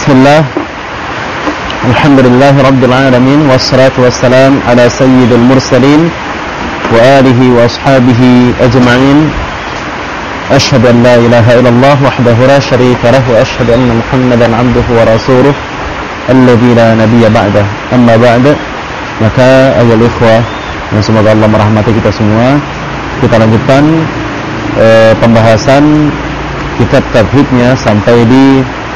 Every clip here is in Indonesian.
Bismillah. Alhamdulillah Rabbil Alamin. Wassalatu wassalam ala sayyidil mursalin wa alihi wa ashabihi ajma'in. Ashhadu an la ilaha illallah wahdahu la syarika lahu wa ashhadu anna Muhammadan abduhu wa rasuluh alladzi la nabiyya ba'dah. Amma ba'da. Maka ayol ikhwah, yang semoga Allah merahmati kita semua, kita lanjutkan pembahasan kitab tauhidnya sampai di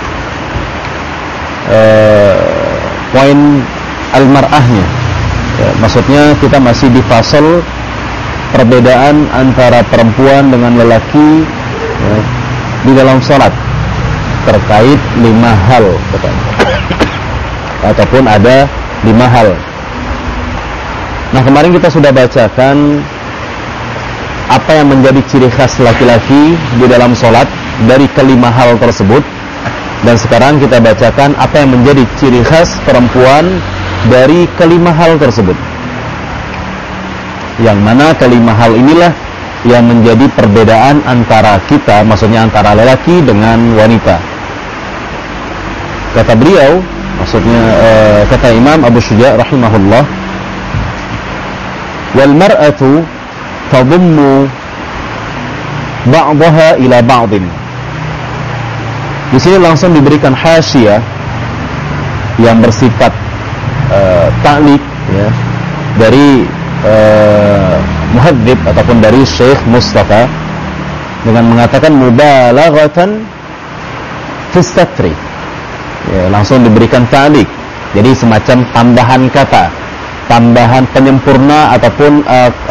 poin al-mar'ahnya. Ya, maksudnya kita masih di fasal perbedaan antara perempuan dengan lelaki ya, di dalam sholat terkait 5 hal ataupun ada 5 hal. Nah, kemarin kita sudah bacakan apa yang menjadi ciri khas laki-laki di dalam sholat dari kelima hal tersebut. Dan sekarang kita bacakan apa yang menjadi ciri khas perempuan dari kelima hal tersebut. Yang mana kelima hal inilah yang menjadi perbedaan antara kita, maksudnya antara lelaki dengan wanita. Kata beliau, maksudnya kata Imam Abu Syuja' rahimahullah, wal mar'atu tadummu ba'daha ila ba'din. Di sini langsung diberikan hasyiah yang bersifat ta'liq ya, dari muhadzib ataupun dari Syekh Mustafa dengan mengatakan mubalaghatan fi satri. Ya, langsung diberikan ta'liq. Jadi semacam tambahan kata, tambahan penyempurna ataupun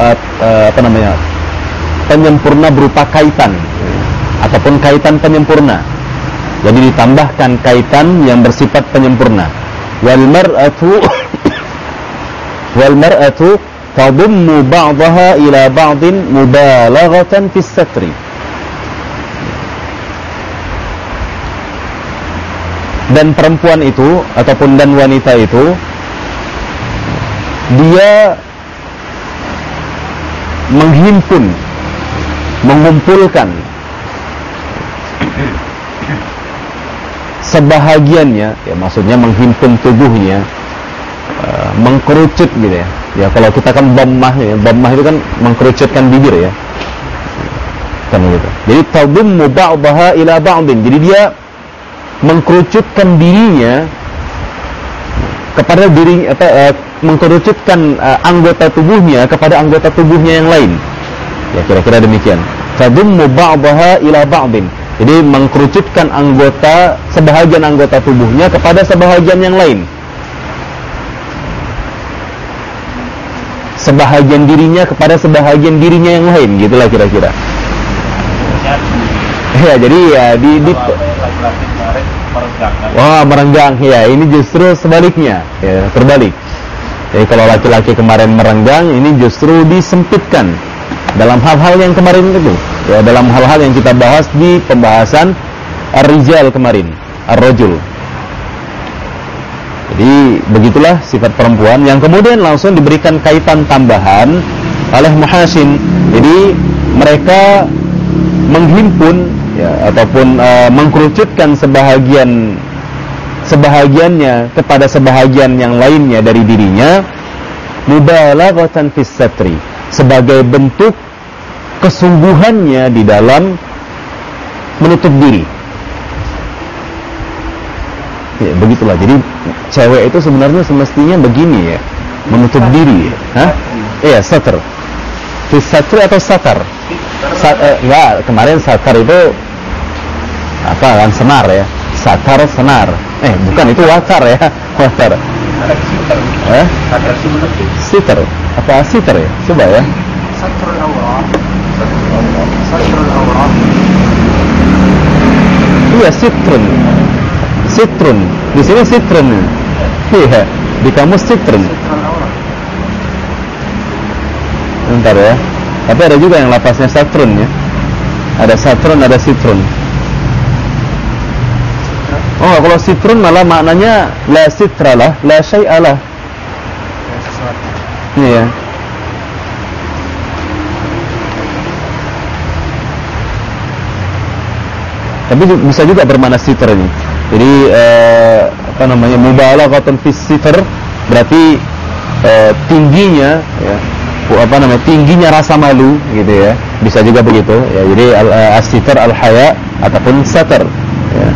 penyempurna berupa kaitan ataupun kaitan penyempurna. Jadi ditambahkan kaitan yang bersifat penyempurna. Wal mar'atu tadummu ba'daha ila ba'din mubalaghatan fis satri. Dan perempuan itu ataupun dan wanita itu dia menghimpun, mengumpulkan sebahagiannya, ya maksudnya menghimpun tubuhnya, mengkerucut gitu ya. Ya kalau kita kan dhammah itu kan mengkerucutkan bibir ya. Kan gitu. Jadi tadummu ba'daha ila ba'din. Jadi dia mengkerucutkan dirinya kepada diri mengkerucutkan anggota tubuhnya kepada anggota tubuhnya yang lain. Ya kira-kira demikian. Tadummu ba'daha ila ba'din. Jadi mengkerucutkan sebahagian anggota tubuhnya kepada sebahagian yang lain. Sebahagian dirinya kepada sebahagian dirinya yang lain, gitulah kira-kira. Ya, jadi ya merenggang. Ya, ini justru sebaliknya, ya, terbalik. Jadi kalau laki-laki kemarin merenggang, ini justru disempitkan dalam hal-hal yang kemarin itu. Ya, dalam hal-hal yang kita bahas di pembahasan ar-rijal kemarin, ar-rajul. Jadi begitulah sifat perempuan yang kemudian langsung diberikan kaitan tambahan oleh muhasin. Jadi mereka menghimpun ya, ataupun mengkerucutkan sebahagiannya kepada sebahagian yang lainnya dari dirinya, mubalaghatan fis satri, sebagai bentuk kesungguhannya di dalam menutup diri. Ya, begitulah. Jadi cewek itu sebenarnya semestinya begini ya, menutup diri. Hah? Iya, satar. Fis satri atau satar? Enggak, kemarin satar itu apa kan, senar ya. Satar senar. Bukan, itu watar ya. Watar. Sitar. Apa sitar ya? Coba ya. Satrul awrah. Iya, sitrun. Sitrun. Di sini sitrun. Iya, di kamus sitrun. Bentar ya. Tapi ada juga yang lapasnya satrun ya. Ada satrun, ada sitrun. Oh, kalau sitrun malah maknanya la sitralah, la syai'alah. Iya. Tapi bisa juga bermakna sitr ini. Jadi mubalaghatun fis sitr berarti tingginya ya, tingginya rasa malu gitu ya. Bisa juga begitu ya. Jadi as-sitr al-haya ataupun satar ya.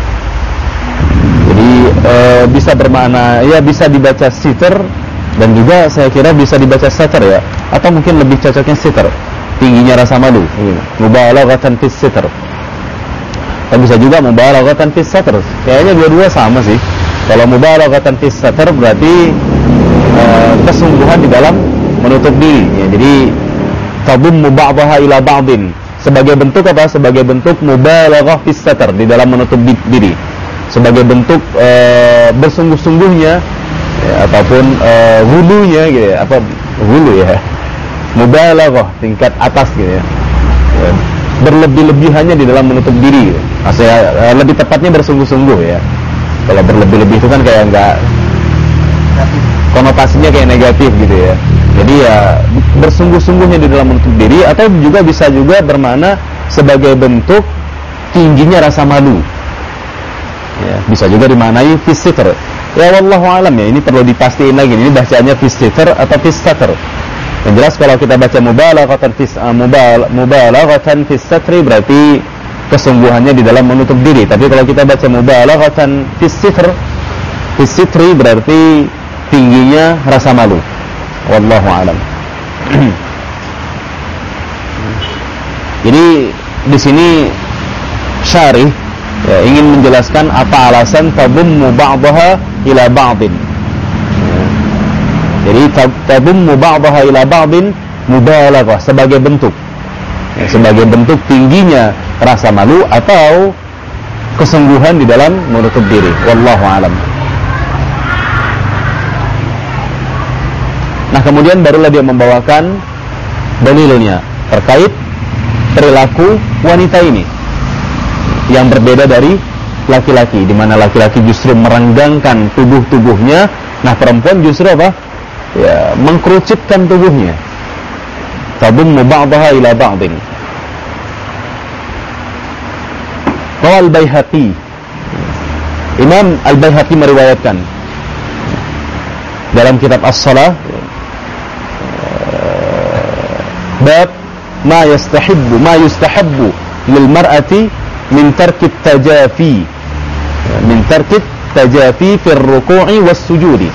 Jadi bisa bermakna ya, bisa dibaca sitr dan juga saya kira bisa dibaca satar ya, atau mungkin lebih cocoknya sitr, tingginya rasa malu gitu. Mubalaghatan fis sitr. Dan bisa juga mubalaghatan fis satr. Kayaknya dua-dua sama sih. Kalau mubalaghatan fis satr berarti kesungguhan di dalam menutup diri ya. Jadi tadummu ba'daha ila ba'din. Sebagai bentuk apa? Sebagai bentuk mubalaghah fis satr, di dalam menutup diri. Sebagai bentuk bersungguh-sungguhnya ya, ataupun hulunya gitu ya. Apa hulu ya? Mubalaghah tingkat atas gitu ya. Berlebih-lebihannya di dalam menutup diri gitu. Maksudnya lebih tepatnya bersungguh-sungguh ya. Kalau berlebih-lebih itu kan kayak enggak, konotasinya kayak negatif gitu ya. Jadi ya bersungguh-sungguhnya di dalam menutup diri, atau juga bisa juga bermakna sebagai bentuk tingginya rasa malu ya. Bisa juga dimaknai fis sitr ya, wallahu alam ya. Ini perlu dipastiin lagi, ini bacaannya fis sitr atau fis satr. Yang jelas kalau kita baca mubalaghatan fis satri berarti kesungguhannya di dalam menutup diri. Tapi kalau kita baca mubalaghatan fis sitri berarti tingginya rasa malu. Wallahu a'lam. Jadi di sini syarih ya, ingin menjelaskan apa alasan tadummu ba'daha ila ba'din. Jadi tadummu ba'daha ila ba'din mubalaghah, sebagai bentuk ya, sebagai bentuk tingginya rasa malu atau kesungguhan di dalam menutup diri. Wallahu a'lam. Nah, kemudian barulah dia membawakan dalilnya terkait perilaku wanita ini yang berbeda dari laki-laki, di mana laki-laki justru merenggangkan tubuhnya. Nah, perempuan justru apa? Ya, mengkerucutkan tubuhnya. Tadummu ba'daha ila ba'din. Qala al-Baihaqi, Imam al-Baihaqi meriwayatkan dalam kitab As-Shalah bab ma yustahabbu lil mar'ati min tarki tajafi fi ar-ruku'i was-sujudi.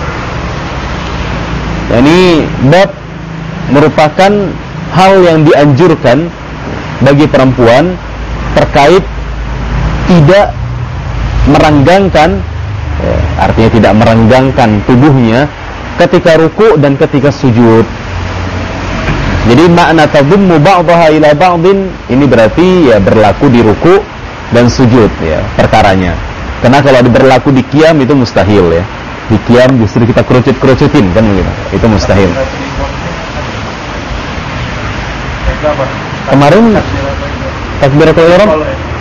Yani bab merupakan hal yang dianjurkan bagi perempuan terkait tidak merenggangkan, artinya tidak merenggangkan tubuhnya ketika ruku' dan ketika sujud. Jadi makna tadummu ba'daha ila ba'din ini berarti ya berlaku di ruku' dan sujud ya perkaranya. Karena kalau berlaku di qiyam itu mustahil ya. Di qiyam justru kita kerucut-kerucutin kan begitu. Itu mustahil. Kemarin takbiratul ihram.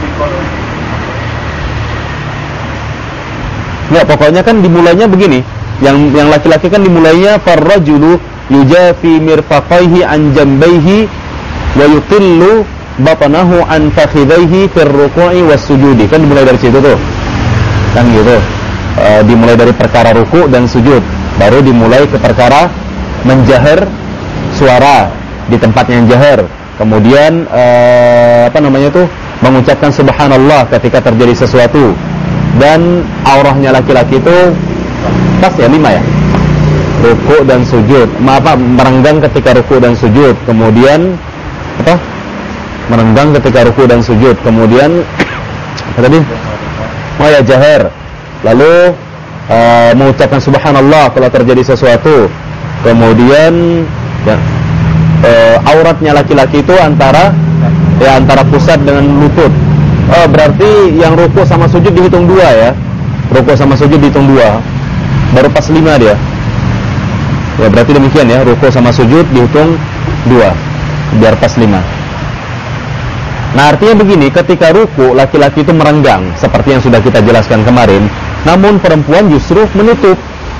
Ya, pokoknya kan dimulainya begini. Yang laki-laki kan dimulainya farrajulu yujafi mirfaqaihi an jambaihi wa yuqillu batnahu an fakhidaihi fir ruku'i was sujudi. Kan dimulai dari situ tuh. Kan gitu. Dimulai dari perkara ruku' dan sujud, baru dimulai ke perkara menjahar suara di tempat yang jahar. Kemudian mengucapkan subhanallah ketika terjadi sesuatu. Dan aurahnya laki-laki itu pas ya 5 ya. Ruku' dan sujud. Merenggang ketika ruku' dan sujud. Kemudian merenggang ketika ruku' dan sujud. Kemudian apa tadi? Oh ya, jahar. Lalu mengucapkan subhanallah kalau terjadi sesuatu. Kemudian ya, auratnya laki-laki itu antara pusat dengan lutut. Berarti yang ruku' sama sujud dihitung 2 ya. Ruku' sama sujud dihitung 2. Baru pas 5 dia. Ya berarti demikian ya, ruku' sama sujud dihitung 2 biar pas 5. Nah, artinya begini, ketika ruku' laki-laki itu merenggang seperti yang sudah kita jelaskan kemarin, namun perempuan justru menutup.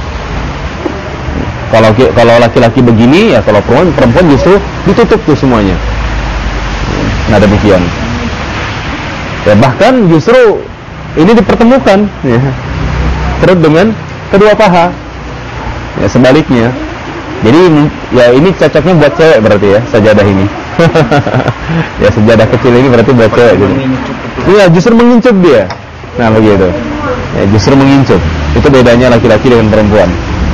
Kalau laki-laki begini ya, kalau perempuan justru ditutup tuh semuanya. Nah, demikian. Ya, bahkan justru ini dipertemukan, ya. Perut dengan kedua paha. Ya, sebaliknya. Jadi ya ini cocoknya buat cewek berarti ya, sajadah ini. Ya, sajadah kecil ini berarti buat cewek gitu. Iya, justru mengincup dia. Nah, begitu. Ya, justru mengincup. Itu bedanya laki-laki dengan perempuan.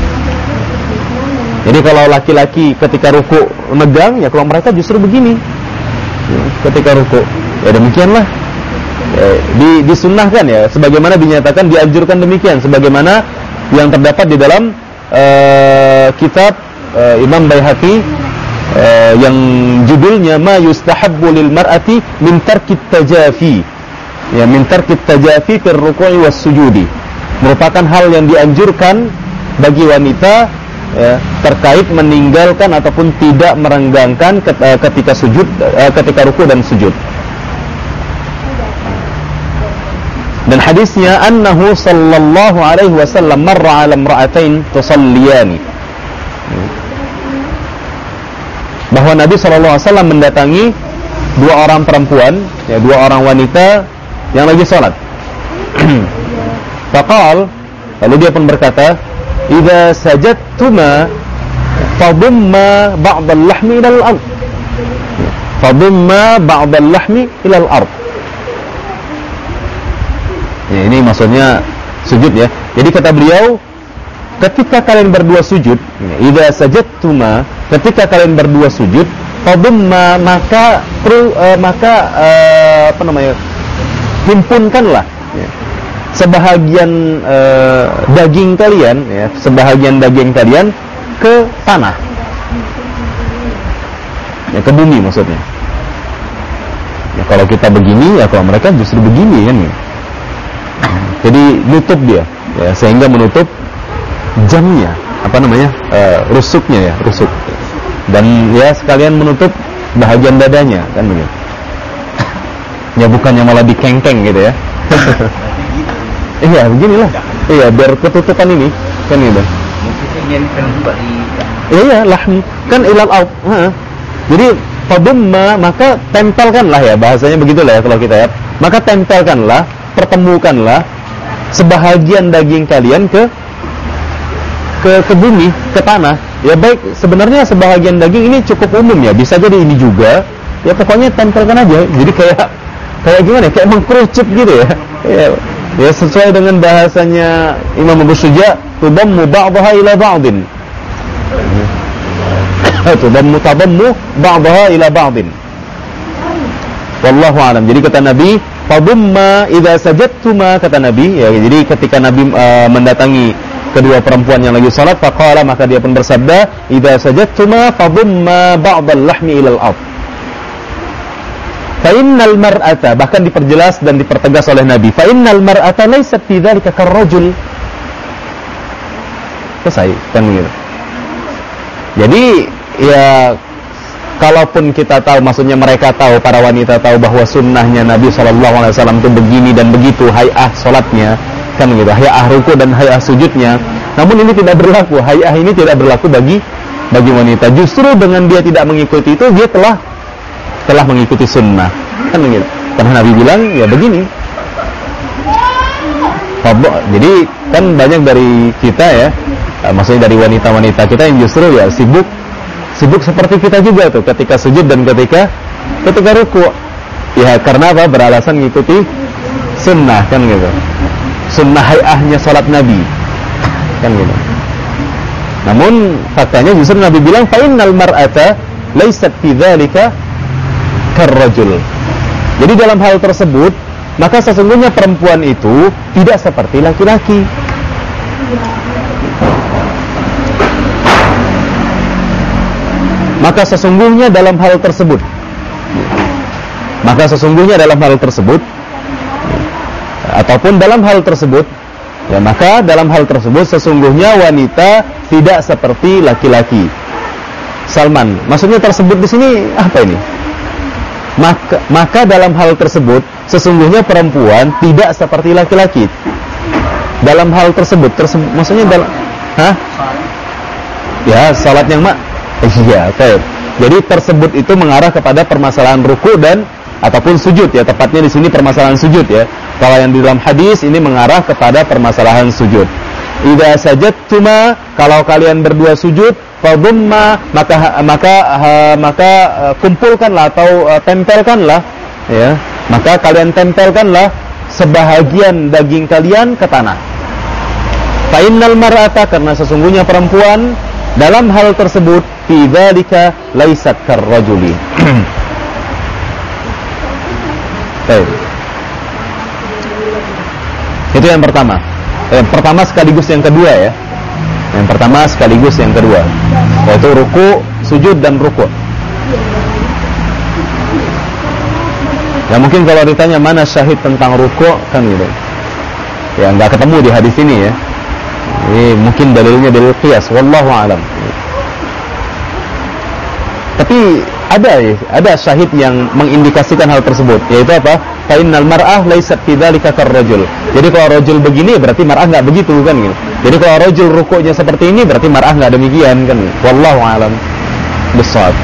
Jadi kalau laki-laki ketika ruku megang, ya kalau mereka justru begini. Ya, ketika ruku. Ya demikianlah. Ya, disunnahkan ya, sebagaimana dinyatakan, dianjurkan demikian, sebagaimana yang terdapat di dalam kitab Imam Baihaqi yang judulnya Ma yustahabbu lil mar'ati min tarkit tajafi. Ya, min tarkit tajafi fil ruku'i was sujudi. Merupakan hal yang dianjurkan bagi wanita, ya, terkait meninggalkan ataupun tidak merenggangkan ketika sujud, ketika ruku dan sujud. Dan hadisnya annahu sallallahu alaihi wasallam marra 'ala imra'atain tusalliyani. Bahwa Nabi sallallahu alaihi wasallam mendatangi dua orang perempuan, ya, dua orang wanita yang lagi salat. Faqal, lalu dia pun berkata, "Idza sajadtuma fadumma ba'd al-lahmi ila al-ard." Fadumma ba'd al-lahmi ila al-ard. Ya, ini maksudnya sujud ya. Jadi kata beliau, ketika kalian berdua sujud, idza sajadtuma, ketika kalian berdua sujud, fadumma, maka himpunkanlah, ya, sebahagian daging kalian, ya, sebahagian daging kalian ke tanah, ya, ke bumi maksudnya. Ya, kalau kita begini, ya kalau mereka justru begini kan. Ya. Jadi nutup dia, ya, sehingga menutup jamnya, rusuknya ya, rusuk. Dan ya sekalian menutup bahagian dadanya, kan begitu. Ya bukannya malah dikengkeng gitu ya. Iya, beginilah. Iya, biar ketutupan ini, kan gitu. Iya, lahmi kan ilal au. Jadi fadumma, maka tempelkanlah ya, bahasanya begitulah ya kalau kita ya. Maka tempelkanlah, pertemukanlah sebahagian daging kalian ke bumi, ke tanah. Ya baik, sebenarnya sebahagian daging ini cukup umum ya, bisa jadi ini juga. Ya pokoknya tempelkan aja. Jadi kayak gimana? Kayak mengkerucut gitu ya. Ya sesuai dengan bahasanya Imam Abu Syuja, tudammu ba'daha ila ba'din. Tudammu ba'daha ila ba'din. Wallahu a'lam. Jadi kata Nabi, fadumma idza sajadtuma, kata Nabi, ya, jadi ketika Nabi mendatangi kedua perempuan yang lagi salat, faqala, maka dia pun bersabda, idza sajadtuma fadumma ba'dal lahmi ila al-ard. Fa innal mar'ata, bahkan diperjelas dan dipertegas oleh Nabi, fa innal mar'ata laysat fi dzalika karrajul. Selesai kan gitu. Jadi ya kalaupun kita tahu, maksudnya mereka tahu, para wanita tahu bahwa sunnahnya Nabi SAW itu begini dan begitu, hay'ah sholatnya, kan gitu, hay'ah ruku dan hay'ah sujudnya. Namun ini tidak berlaku, hay'ah ini tidak berlaku bagi wanita. Justru dengan dia tidak mengikuti itu, dia telah mengikuti sunnah, kan gitu. Karena Nabi bilang, ya begini. Jadi kan banyak dari kita ya, maksudnya dari wanita-wanita kita yang justru ya sibuk seperti kita juga tuh, ketika sujud dan ketika ruku, ya karena apa? Beralasan ngikuti sunnah, kan gitu, sunnah hay'ahnya salat Nabi, kan gitu. Namun faktanya justru Nabi bilang, fa innal mar'ata laysat fi dzalika karrajul. Jadi dalam hal tersebut, maka sesungguhnya perempuan itu tidak seperti laki-laki. Maka sesungguhnya dalam hal tersebut, ataupun dalam hal tersebut, ya, maka dalam hal tersebut sesungguhnya wanita tidak seperti laki-laki. Salman, maksudnya tersebut di sini apa ini? Maka dalam hal tersebut sesungguhnya perempuan tidak seperti laki-laki. Dalam hal tersebut, maksudnya dalam, ya salat yang iya, baik. Jadi tersebut itu mengarah kepada permasalahan ruku dan ataupun sujud ya, tepatnya di sini permasalahan sujud ya. Kalau yang di dalam hadis ini mengarah kepada permasalahan sujud. Idza sajadtuma, kalau kalian berdua sujud, fadumma, maka kumpulkanlah atau tempelkanlah, ya. Maka kalian tempelkanlah sebahagian daging kalian ke tanah. Fa innal mar'ata, karena sesungguhnya perempuan dalam hal tersebut fi dzalika laisat karrajuli. Baik. Itu yang pertama. Yang pertama sekaligus yang kedua ya. Yang pertama sekaligus yang kedua, yaitu ruku, sujud dan ruku. Ya mungkin kalau ditanya mana syahid tentang ruku kan gitu. Ya nggak ketemu di hadis ini ya. Ini mungkin dalilnya dalil qiyas, wallahu a'lam. Tapi ada syahid yang mengindikasikan hal tersebut, yaitu apa? Fa innal mar'ah laysat fi dzalika karrajul. Jadi kalau rajul begini berarti mar'ah enggak begitu kan gitu. Jadi kalau rajul rukuknya seperti ini berarti mar'ah enggak demikian kan. Wallahu a'lam bissawab.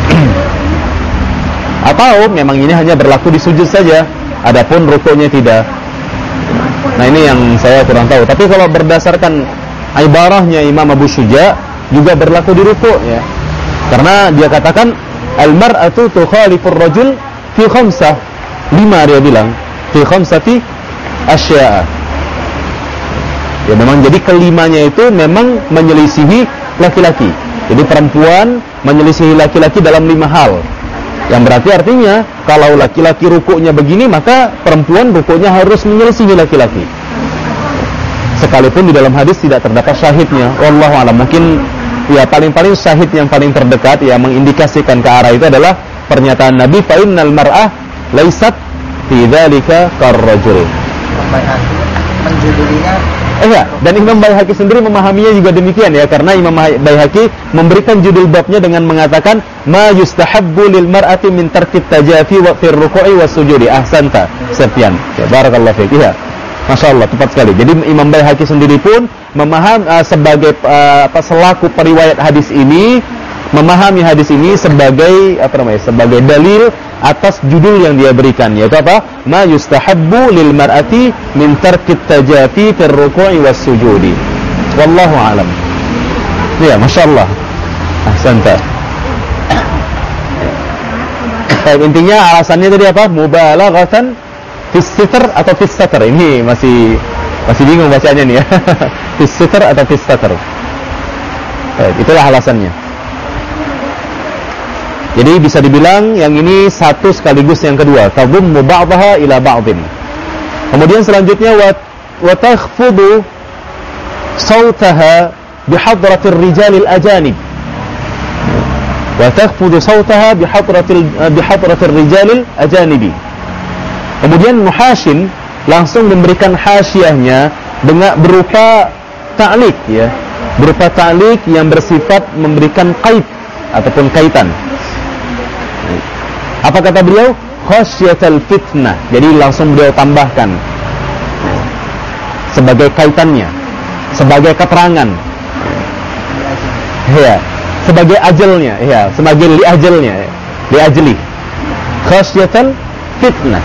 Atau memang ini hanya berlaku di sujud saja, adapun rukuknya tidak. Nah ini yang saya kurang tahu. Tapi kalau berdasarkan ibarahnya Imam Abu Syuja juga berlaku di rukuk ya. Karena dia katakan al-mar'atu tukhalifur rajul fi khamsah. 5 dia bilang, fi khamsati asya'a. Ya memang jadi kelimanya itu memang menyelisihi laki-laki. Jadi perempuan menyelisihi laki-laki dalam 5 hal. Yang berarti artinya kalau laki-laki rukuknya begini, maka perempuan rukuknya harus menyelisihi laki-laki. Sekalipun di dalam hadis tidak terdapat syahidnya. Wallahu a'lam. Mungkin ya paling-paling syahid yang paling terdekat yang mengindikasikan ke arah itu adalah pernyataan Nabi, fa innal mar'ah laisat fi dzalika karrajul. Menjudulinya ya, dan Imam Baihaqi sendiri memahaminya juga demikian ya, karena Imam Baihaqi memberikan judul babnya dengan mengatakan ma yustahabbu lil mar'ati min tarkit tajafi wa fir ruku'i was sujudi. Ahsanta Sufyan. Ya, barakallahu fiik. Ya. Masya Allah, tepat sekali. Jadi Imam Baihaqi sendiri pun sebagai selaku periwayat hadis ini, memahami hadis ini sebagai sebagai dalil atas judul yang dia berikan, yaitu apa? Ma yustahabbu lil mar'ati min tarkit tajafi fir ruku'i was sujudi. Wallahu a'lam. Ya, Masya Allah. Ahsanta. Intinya alasannya tadi apa? Mubalaghatan fis sitr atau fis satr. Ini masih bingung bacanya nih ya. Fis sitr atau fis satr. Itulah alasannya. Jadi bisa dibilang yang ini satu sekaligus yang kedua, tadummu ba'daha ila ba'din. Kemudian selanjutnya wa takhfudu sautaha bihadratir rijalil ajanib. Wa takhfudu sautaha bihadratir rijalil ajanibi. Kemudian muhashin langsung memberikan hasyiahnya dengan berupa ta'liq ya. Berupa ta'liq yang bersifat memberikan kait ataupun kaitan. Apa kata beliau? Khasyatal fitnah. Jadi langsung beliau tambahkan sebagai kaitannya, sebagai keterangan, ya, sebagai ajalnya, ya, sebagai liajalnya, liajli. Khasyatal fitnah.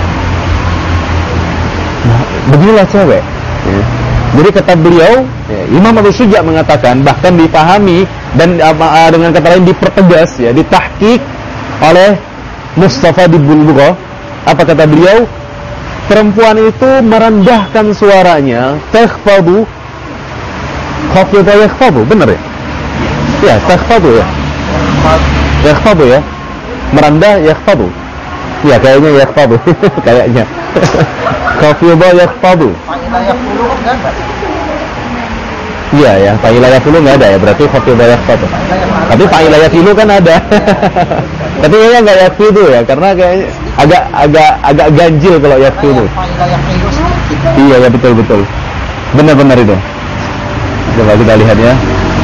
Nah, beginilah cewek. Ya. Jadi kata beliau, ya, Imam Abu Syuja mengatakan, bahkan dipahami dan dengan kata lain dipertegas, ya, ditahqiq oleh Mustafa di Bulbugha. Apa kata beliau? Perempuan itu merendahkan suaranya, takhfadu, khafidha yakhfadu, benar ya? Ya, takhfadu ya. Yakhfadu ya. Merendah yakhfadu. Ya, kayaknya yakhfadu. Kayaknya. Khafidha yakhfadu. Iya ya, fa'ilayah fulu nggak ada ya, berarti khafidha yakhfadu. Tapi fa'ilayah fulu kan ada. Tapi kayaknya nggak yakhfidu ya, karena kayaknya agak ganjil kalau yakhfidu. Iya ya, betul. Benar itu. Coba kita lihat ya.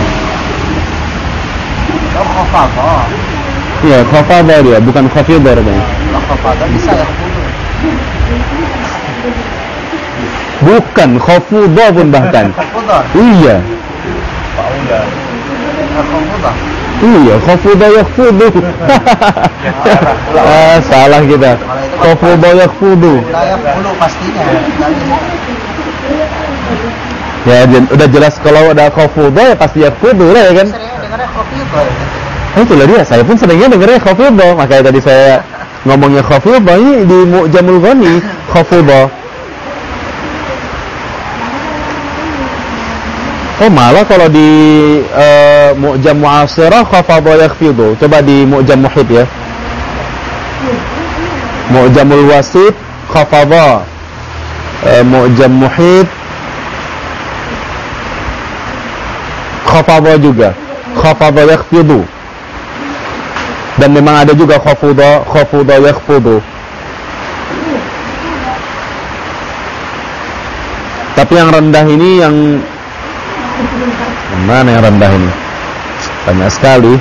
Iya, khafadha dia, bukan khafidha katanya. Khafadha bisa yakhfidu. Bukan, khafudha pun bahkan. Iya. Iya, khafada yakhfudu. Salah kita. Khafada yakhfudu. Yakhfudu pastinya. Ya, udah jelas kalau ada khafada ya pasti yakhfudu lah ya kan. Sering dengarnya khafida. Itulah dia, saya pun seringnya dengarnya khafida. Makanya tadi saya ngomongnya khafida ini di Mu'jamul Ghani khafida. Oh malah kalau di Mu'jam Mu'asirah khafada yakhfidu. Coba di Mu'jam Muhit ya. Mu'jamul Wasit khafada. Mu'jam Muhit khafada juga. Khafada yakhfidu. Dan memang ada juga khafada yakhfudu. Tapi yang rendah ini yang mana yang rendah ini? Banyak sekali.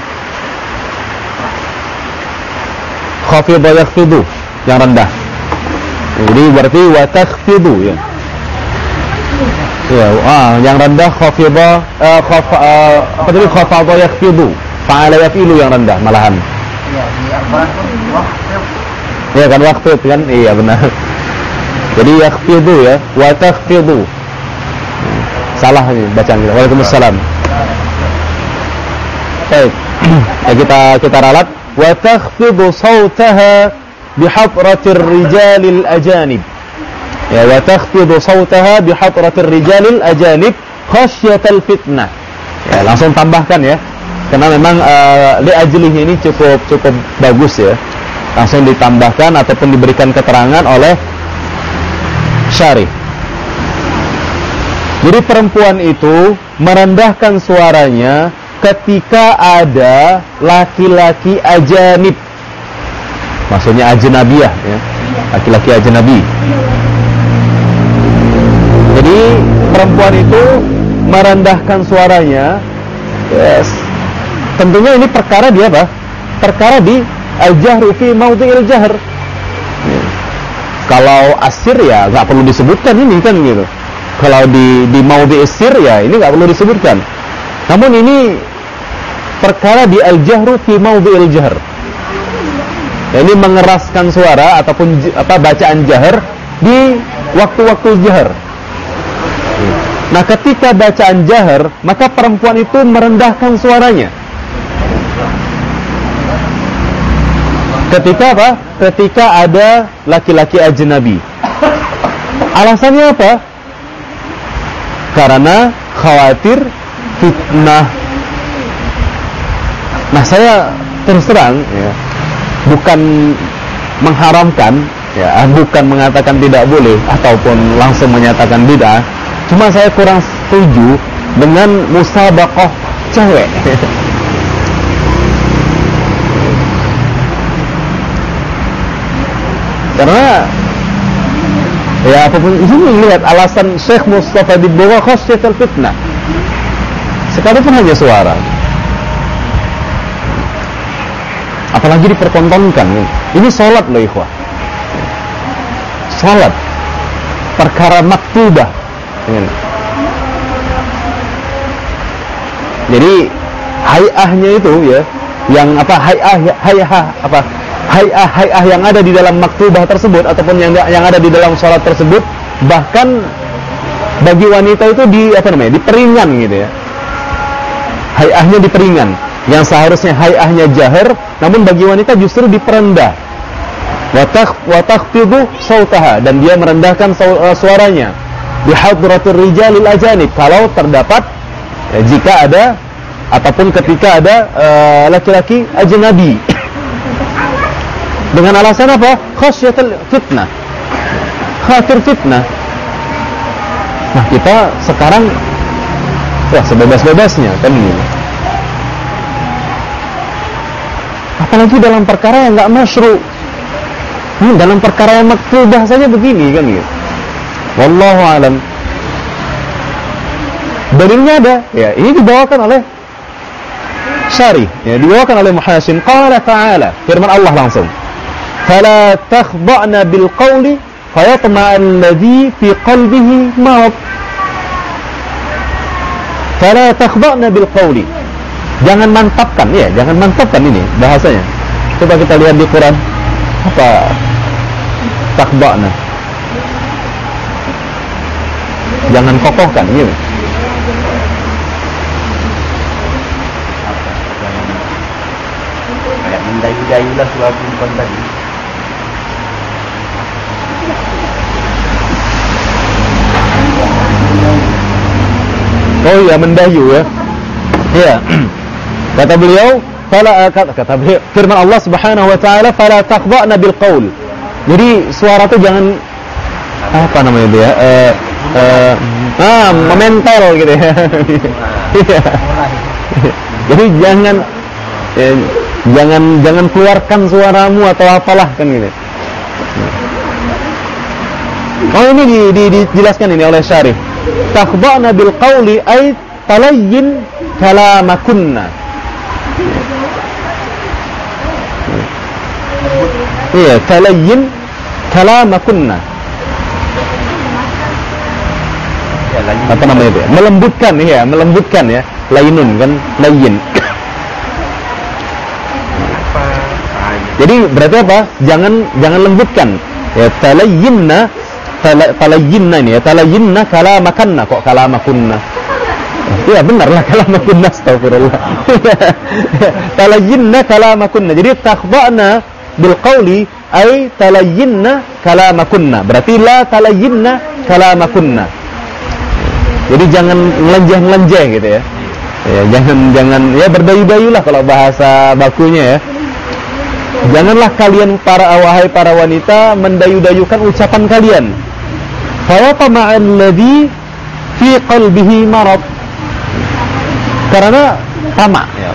Khafida yakhfidu yang rendah. Jadi berarti wa takhfidu ya. Ya, yang rendah khafida apa tadi khafada yakhfidu. Fa'ala yafilu yang rendah malahan. Iya, di Al-Qur'an waqf. Ya kan waqf kan? Iya benar. Jadi yakhfidu ya, wa takhfidu. Salah ini bacaan kita. Waalaikumsalam. Baik. Ya kita ralat. Wa takhfidu sawtaha bihadratir rijalil ajanib. Ya, wa takhfidu sawtaha bihadratir rijalil ajanib khasyatal fitnah. Ya, langsung tambahkan ya. Karena memang li ajlih ini cukup bagus ya. Langsung ditambahkan ataupun diberikan keterangan oleh syarih. Jadi perempuan itu merendahkan suaranya ketika ada laki-laki ajanib. Maksudnya ajnabiyah ya. Laki-laki ajnabi. Jadi perempuan itu merendahkan suaranya. Yes. Tentunya ini perkara dia apa? Perkara di al-jahru fi maudhi'il jahr. Ya. Kalau asir ya enggak perlu disebutkan ini kan gitu. Kalau di maudhi' sir ya ini enggak perlu disebutkan. Namun ini perkara di al-jahru fi maudhi'il jahr. Ya, ini mengeraskan suara ataupun bacaan jahar di waktu-waktu jahar. Nah, ketika bacaan jahar, maka perempuan itu merendahkan suaranya. Ketika apa? Ketika ada laki-laki ajnabi. Alasannya apa? Karena khawatir fitnah. Nah, saya terus terang ya, bukan mengharamkan ya, bukan mengatakan tidak boleh ataupun langsung menyatakan bid'ah. Cuma saya kurang setuju dengan musabaqah cewek. Karena ya apapun ini lihat alasan Syekh Mustafa dibawa khasyatul fitnah. Sekalipun hanya suara. Apalagi dipertontonkan. Ini salat loh ikhwah. Salat perkara maktubah. Jadi hay'ahnya itu ya, yang apa hay'ah yang ada di dalam maktubah tersebut ataupun yang ada di dalam salat tersebut, bahkan bagi wanita itu diperingan gitu ya. Hay'ahnya diperingan. Yang seharusnya hay'ahnya jahar, namun bagi wanita justru diperendah. Wa takhfidu sautaha, dan dia merendahkan suaranya. Bihadratir rijalil ajanib, kalau terdapat jika ada ataupun ketika ada laki-laki ajnabi. Dengan alasan apa? Khasyatul fitnah. Khawatir fitnah. Nah, kita sekarang wah sebebas-bebasnya kan ini. Apalagi dalam perkara yang enggak masyru'. Dalam perkara yang maktubah saja begini kan gitu. Wallahu alam. Dalilnya ada, ya ini dibawakan oleh syarih, ya dibawakan oleh Muhassin. Qala ta'ala, firman Allah langsung. Fala takhda'na bil qawli fayatma'a alladhi fi qalbihi marad. Fala takhda'na bil qawli. Jangan mantapkan, ya, jangan mantapkan ini bahasanya. Coba kita lihat di Quran apa takba'na. Jangan kokohkan, ya. Kayak mendayu-dayu lah suara perempuan tadi. Oh iya, mendayu ya. Iya. Kata beliau, kata beliau, firman Allah Subhanahu wa taala, "Fala taqba'na bil qaul." Jadi suara itu jangan apa namanya dia? Mementel gitu ya. Iya. Jadi jangan keluarkan suaramu atau apalah kan gitu. Oh ini dijelaskan ini oleh Syarif. Taqba'na bil qawli ay talayyin kalamakunna. Iya, talayyin kalamakunna. Apa namanya itu? Melembutkan ya. Lainun kan, layyin. Jadi berarti apa? Jangan lembutkan. Ya talayyinna ini ya, talayyinna kalamakanna, kok kalamakunna. Iya benarlah kalamakunna, astagfirullah. Talayyinna kalamakunna. Jadi takhda'na bil qawli ay talayyinna kalamakunna. Berarti la talayyinna kalamakunna. Jadi jangan melenjeh-melenjeh gitu ya. Ya jangan ya berdayu-dayulah kalau bahasa bakunya ya. Janganlah kalian wahai para wanita mendayu-dayukan ucapan kalian. Fayatama'a alladhi fi qalbihi marad. Karena tamak ya.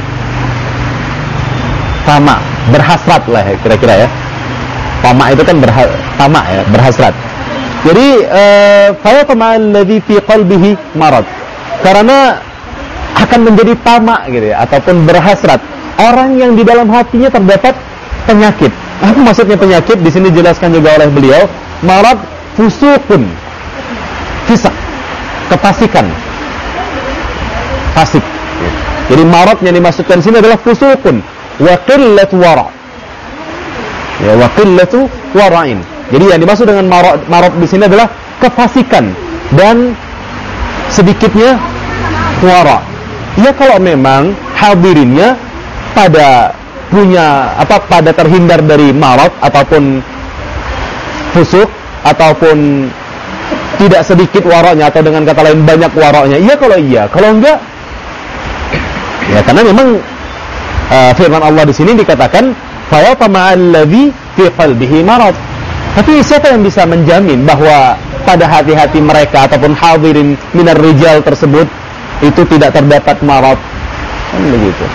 Tamak, berhasrat lah ya, kira-kira ya. Tamak itu kan tamak ya, berhasrat. Jadi fayatama'a alladhi fi qalbihi marad. Karena akan menjadi tamak gitu ya, ataupun berhasrat orang yang di dalam hatinya terdapat penyakit. Apa maksudnya penyakit? Di sini dijelaskan juga oleh beliau, marad fusukun, fisak, kefasikan, fasik. Jadi marad yang dimaksudkan sini adalah fusukun wa qillatu wara. Ya, wa qillatu wara'in. Jadi yang dimaksud dengan marad di sini adalah kefasikan dan sedikitnya wara. Ya kalau memang hadirinnya pada terhindar dari marad ataupun fusuk ataupun tidak sedikit waroknya atau dengan kata lain banyak waroknya. Iya, kalau enggak ya karena memang firman Allah di sini dikatakan fayatama'al ladzi fi qalbihi marad. Tapi siapa yang bisa menjamin bahwa pada hati-hati mereka ataupun hadirin minar rijal tersebut itu tidak terdapat marad? Kan begitu.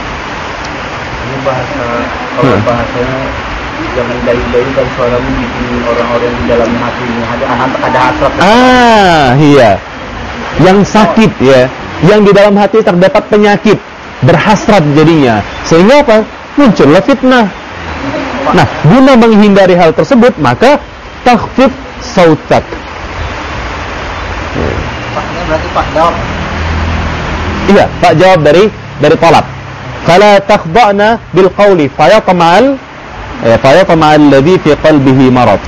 Kalau bahasanya jangan dayu-dayukan suaramu bikin orang-orang di dalam hatinya ada hasrat. Iya. Yang sakit ya, yang di dalam hati terdapat penyakit, berhasrat jadinya. Sehingga apa? Muncullah fitnah. Nah, guna menghindari hal tersebut, maka takhfif sautak. Pak, ini berarti Pak jawab. Iya, Pak jawab dari talab. Fala takhda'na bil qawli fayatama'al ladzi fi qalbihi marad.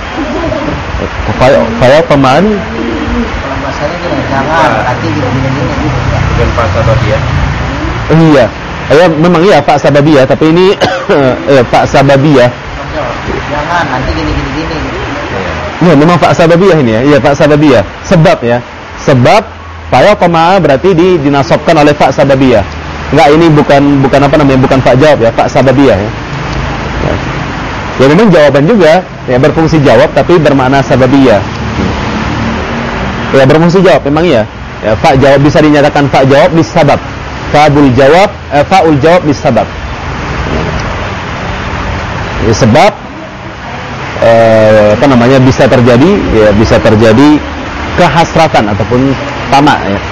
Fayatama'al Kalau bahasanya gini, jangan nanti gini-gini dan fasa dia. Iya. Ya memang iya Pak Sababiyah, tapi ini Pak Sababiyah. Jangan nanti gini-gini. Iya, memang Pak Sababiyah ini ya. Iya, Pak Sababiyah. Sebab ya. Sebab fayatama'a berarti dinasabkan oleh Pak Sababiyah. Enggak, ini bukan apa namanya, bukan Pak jawab ya, Pak Sababiyah ya. Ya memang jawaban juga ya, berfungsi jawab tapi bermakna sababiyah. Ya berfungsi jawab memang iya. Ya Pak jawab bisa dinyatakan Pak jawab bisabab. Fa'ul jawab bisabab. Ya, sebab apa namanya bisa terjadi kehasratan ataupun tamak ya.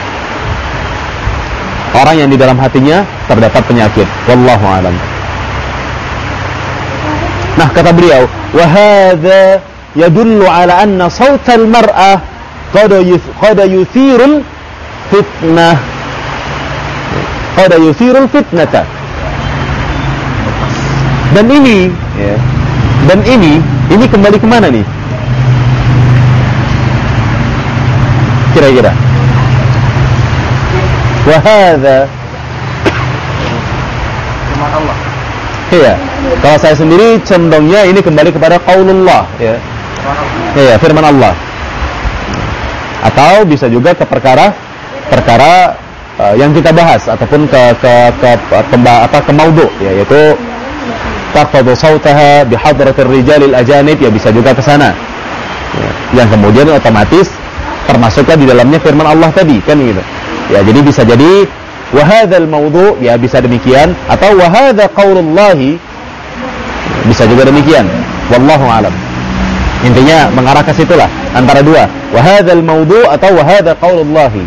Orang yang di dalam hatinya terdapat penyakit. Wallahu a'lam. Nah, kata beliau, wa hadza yadullu ala anna sautal mar'ah qad yuthirul fitnah. qad yuthirul fitnata. Dan ini ya, dan ini kembali kemana nih? Kira-kira wahada Firman Allah. iya, kalau saya sendiri condongnya ini kembali kepada qaulullah ya. Iya, firman Allah. Atau bisa juga ke perkara yang kita bahas ataupun ke maudhu ya, yaitu taqadu sautaha bihadratir rijalil ajanib, ya bisa juga ke sana. Ya, yang kemudian otomatis termasuklah di dalamnya firman Allah tadi kan gitu. Ya, jadi bisa jadi wa hadzal maudhu, ya bisa demikian, atau wa hadza qaulullahi, bisa juga demikian. Wallahu alam. Intinya mengarah ke situlah, antara dua, wa hadzal maudhu atau wa hadza qaulullahi.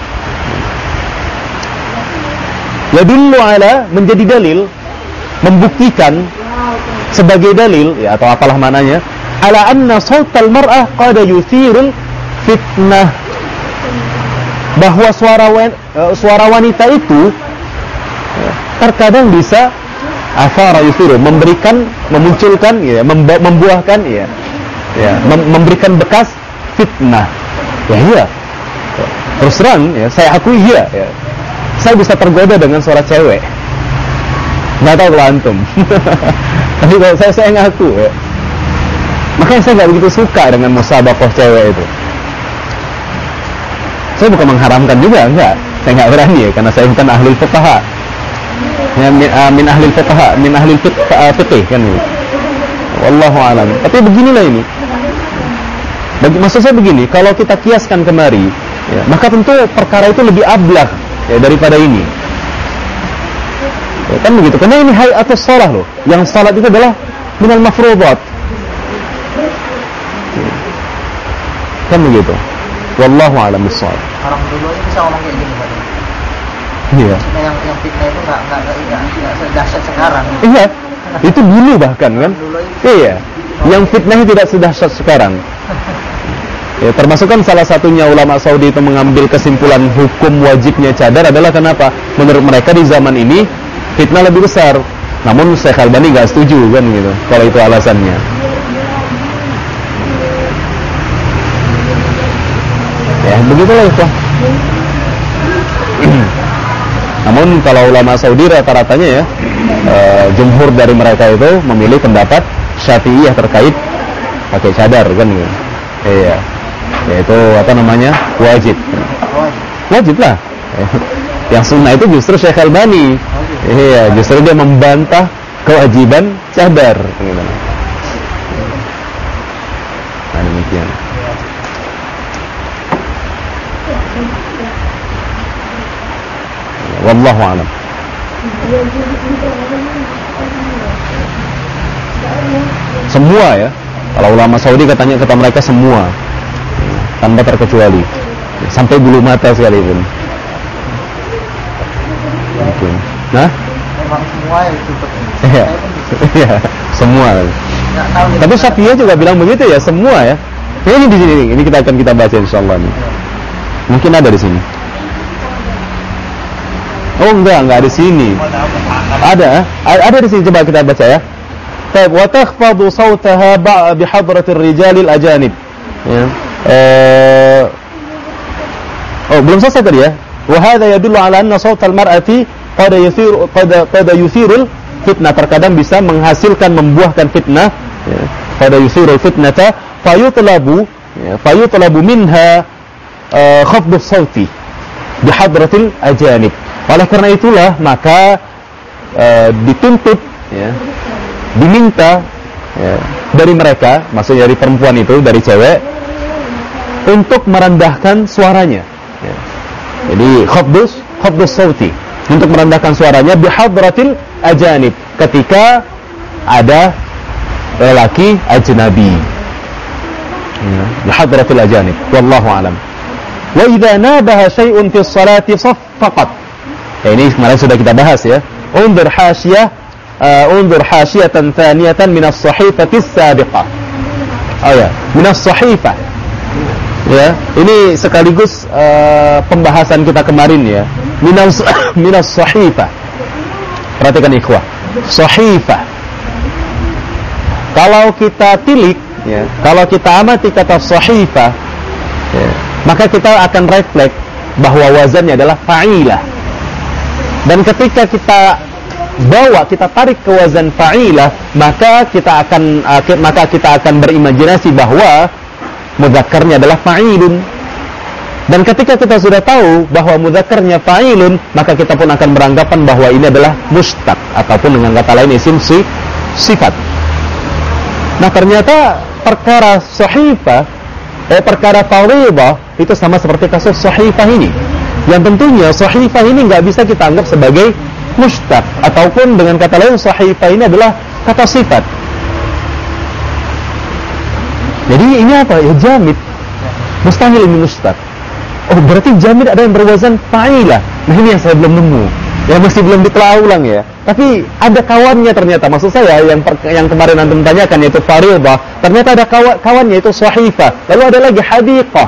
Yadullu ala, menjadi dalil, membuktikan sebagai dalil ya, atau apalah mananya, ala anna sautal mar'ah qad yuthirul fitnah, bahwa suara wanita itu ya, terkadang bisa athara yuthiru, memberikan, memunculkan ya, membuahkan ya, memberikan bekas fitnah. Ya iya, terus terang ya, saya akui ya, saya bisa tergoda dengan suara cewek. Nggak tahu kalau antum. Tapi kalau saya ngaku ya. Makanya saya nggak begitu suka dengan musabaqah cewek itu. Saya bukan mengharamkan juga, enggak. Saya nggak berani ya, karena saya bukan ahli fuqaha. Ya, min ahli fuqaha, min ahli fiqh kan ini. Wallahu a'lam. Tapi beginilah ini. Maksud saya begini, kalau kita kiaskan kemari, ya, maka tentu perkara itu lebih ablah ya, daripada ini. Ya, kan begitu. Karena ini hayatus shalah loh. Yang salat itu adalah minal mafruḍat. Ya. Kan begitu. Wallahu a'lam bissawab. Orang dulu aja bisa ngomong kayak gini, Pak. Iya. Yang fitnah itu nggak sedahsyat sekarang. Iya. Itu dulu bahkan kan. Iya. Yang fitnah tidak sedahsyat sekarang. Ya, termasuk kan salah satunya ulama Saudi itu mengambil kesimpulan hukum wajibnya cadar adalah kenapa? Menurut mereka di zaman ini fitnah lebih besar. Namun Syekh Albani nggak setuju kan gitu. Kalau itu alasannya. Ya, begitulah itu. Namun kalau ulama Saudi rata-ratanya ya, jumhur dari mereka itu memilih pendapat Syafi'iyah terkait pakai cadar kan gitu. Iya. Yaitu apa namanya? Wajib. Wajib lah. Yang sunnah itu justru Syekh Albani. Iya, justru dia membantah kewajiban cadar gitu. Nah, demikian. Wallahu a'lam. Semua ya. Kalau ulama Saudi kata mereka semua, tanpa terkecuali, sampai bulu mata sekalipun. Mungkin. Nah? Memang semua itu betul. Iya. Iya, semua. Tapi Syafi'iyah juga bilang begitu ya, semua ya. Ini di sini, ini kita baca insyaallah nih. Mungkin ada di sini. Oh enggak di sini. Ada di sini, coba kita baca ya. Wa takhfadu sautaha bihadratir rijalil ajanib. Ya. Belum selesai tadi ya. Wa hadza yadullu ala anna sautal mar'ati qad yuthirul fitnah, terkadang bisa menghasilkan, membuahkan fitnah. Ya. Qad yuthirul fitnata fayutlabu minha khafdus sauti bihadratil ajanib. Oleh karena itulah maka dituntut ya, diminta ya, dari mereka, maksudnya dari perempuan itu, dari cewek, untuk merendahkan suaranya ya. Jadi khafdus sauti, untuk merendahkan suaranya bihadratil ajanib, ketika ada lelaki ajnabi ya, bihadratil ajanib. Wallahu alam. Wa idza nabaha syai'un fi sholati faqat. Ya, ini kemarin sudah kita bahas ya. Undur hasyiyatan thaniyatan min as-sahifati as-sabiqah. Oh ya, min as-sahifah. Ya, ini sekaligus pembahasan kita kemarin ya. minas sahifah. Perhatikan ikhwah, sahifah. Kalau kita tilik, ya, kalau kita amati kata sahifah, ya, maka kita akan refleks bahwa wazannya adalah fa'ilah. Dan ketika kita bawa, kita tarik ke wazan fa'ilah, maka kita akan berimajinasi bahwa mudzakarnya adalah fa'ilun. Dan ketika kita sudah tahu bahwa mudzakarnya fa'ilun, maka kita pun akan beranggapan bahwa ini adalah mustaq, ataupun dengan kata lain isim sifat. Nah, ternyata perkara sahifah, perkara fardhidah itu sama seperti kasus sahifah ini. Yang tentunya sahifah ini nggak bisa kita anggap sebagai mustaq, ataupun dengan kata lain sahifah ini adalah kata sifat. Jadi ini apa? Ya jamid. Mustahil ini mustaq. Oh, berarti jamid ada yang berwazan fa'ilah. Nah, ini yang saya belum nemu. Ya, masih belum ditelaah ulang ya. Tapi ada kawannya ternyata. Maksud saya yang kemarin antum tanyakan yaitu fardhidah, ternyata ada kawannya yaitu sahifah. Lalu ada lagi hadiqah.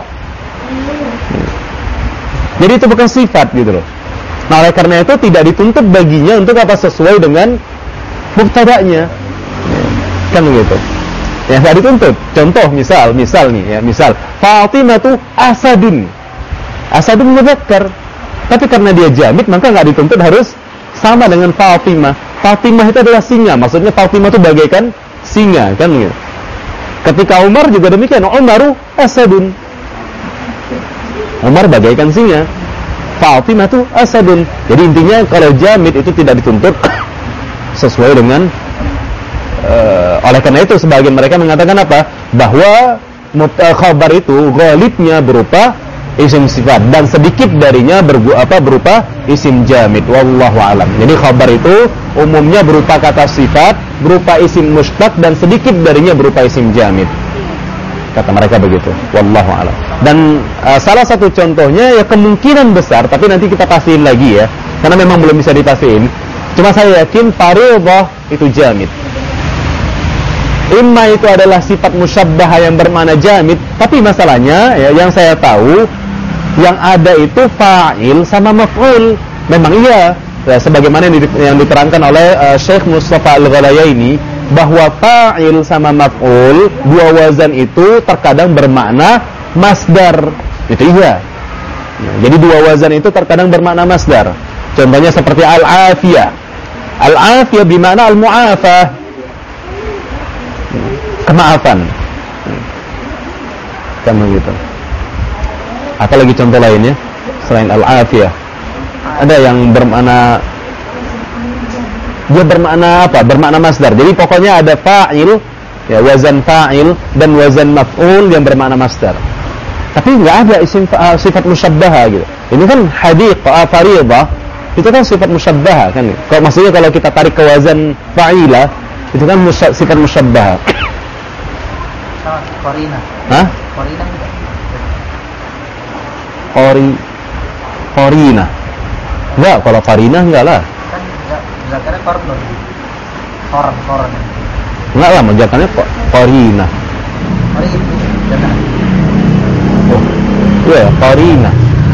Jadi itu bukan sifat gitu loh. Nah, oleh karena itu tidak dituntut baginya untuk apa sesuai dengan mubtada'nya. Kan begitu. Ya, tidak dituntut. Contoh misal nih ya, misal Fatimatu asadun. Asadun mudzakkar. Tapi karena dia jamid maka enggak dituntut harus sama dengan Fatimah. Fatimah itu adalah singa. Maksudnya Fatimah itu bagaikan singa, kan gitu. Ketika Umar juga demikian, Umaru asadun. Umar bagaikan singa. Fatimah itu asadun. Jadi intinya kalau jamid itu tidak dituntut sesuai dengan oleh karena itu sebagian mereka mengatakan apa? Bahwa khabar itu ghalibnya berupa isim sifat dan sedikit darinya berupa isim jamid. Wallahu alam. Jadi khabar itu umumnya berupa kata sifat, berupa isim mushtaq, dan sedikit darinya berupa isim jamid. Kata mereka begitu. Wallahu alam. Dan salah satu contohnya ya kemungkinan besar, tapi nanti kita pastiin lagi ya, karena memang belum bisa dipastiin. Cuma saya yakin fardhidah itu jamid. Imma itu adalah sifat musyabbahah yang bermakna jamid, tapi masalahnya ya, yang saya tahu yang ada itu fa'il sama maf'ul. Memang iya ya, sebagaimana yang diterangkan oleh Syekh Mustafa Al-Ghalayaini, bahwa fa'il sama maf'ul dua wazan itu terkadang bermakna masdar. Itu iya. Jadi dua wazan itu terkadang bermakna masdar. Contohnya seperti al-afiyah. Al-afiyah bermakna al-mu'afah, kemaafan. Kan begitu. Apalagi contoh lainnya selain al-afiyah? Ada yang bermakna, dia bermakna apa? Bermakna masdar. Jadi pokoknya ada fa'il, ya, wazan fa'il dan wazan maf'ul yang bermakna masdar. Tapi nggak ada isim sifat musyabbaha gitu. Ini kan hadiqah, fardhidah, itu kan sifat musyabbaha kan. Kalau maksudnya kalau kita tarik ke wazan fa'ilah, itu kan sifat musyabbaha. Qarina. Hah? Qarina enggak? Qarina. Enggak, kalau qarina enggak lah. Kan zakarnya qarnun. Qoran. Enggak lah, menjakannya qarina. Qarin. Jangan. Oh. Iya, qarina.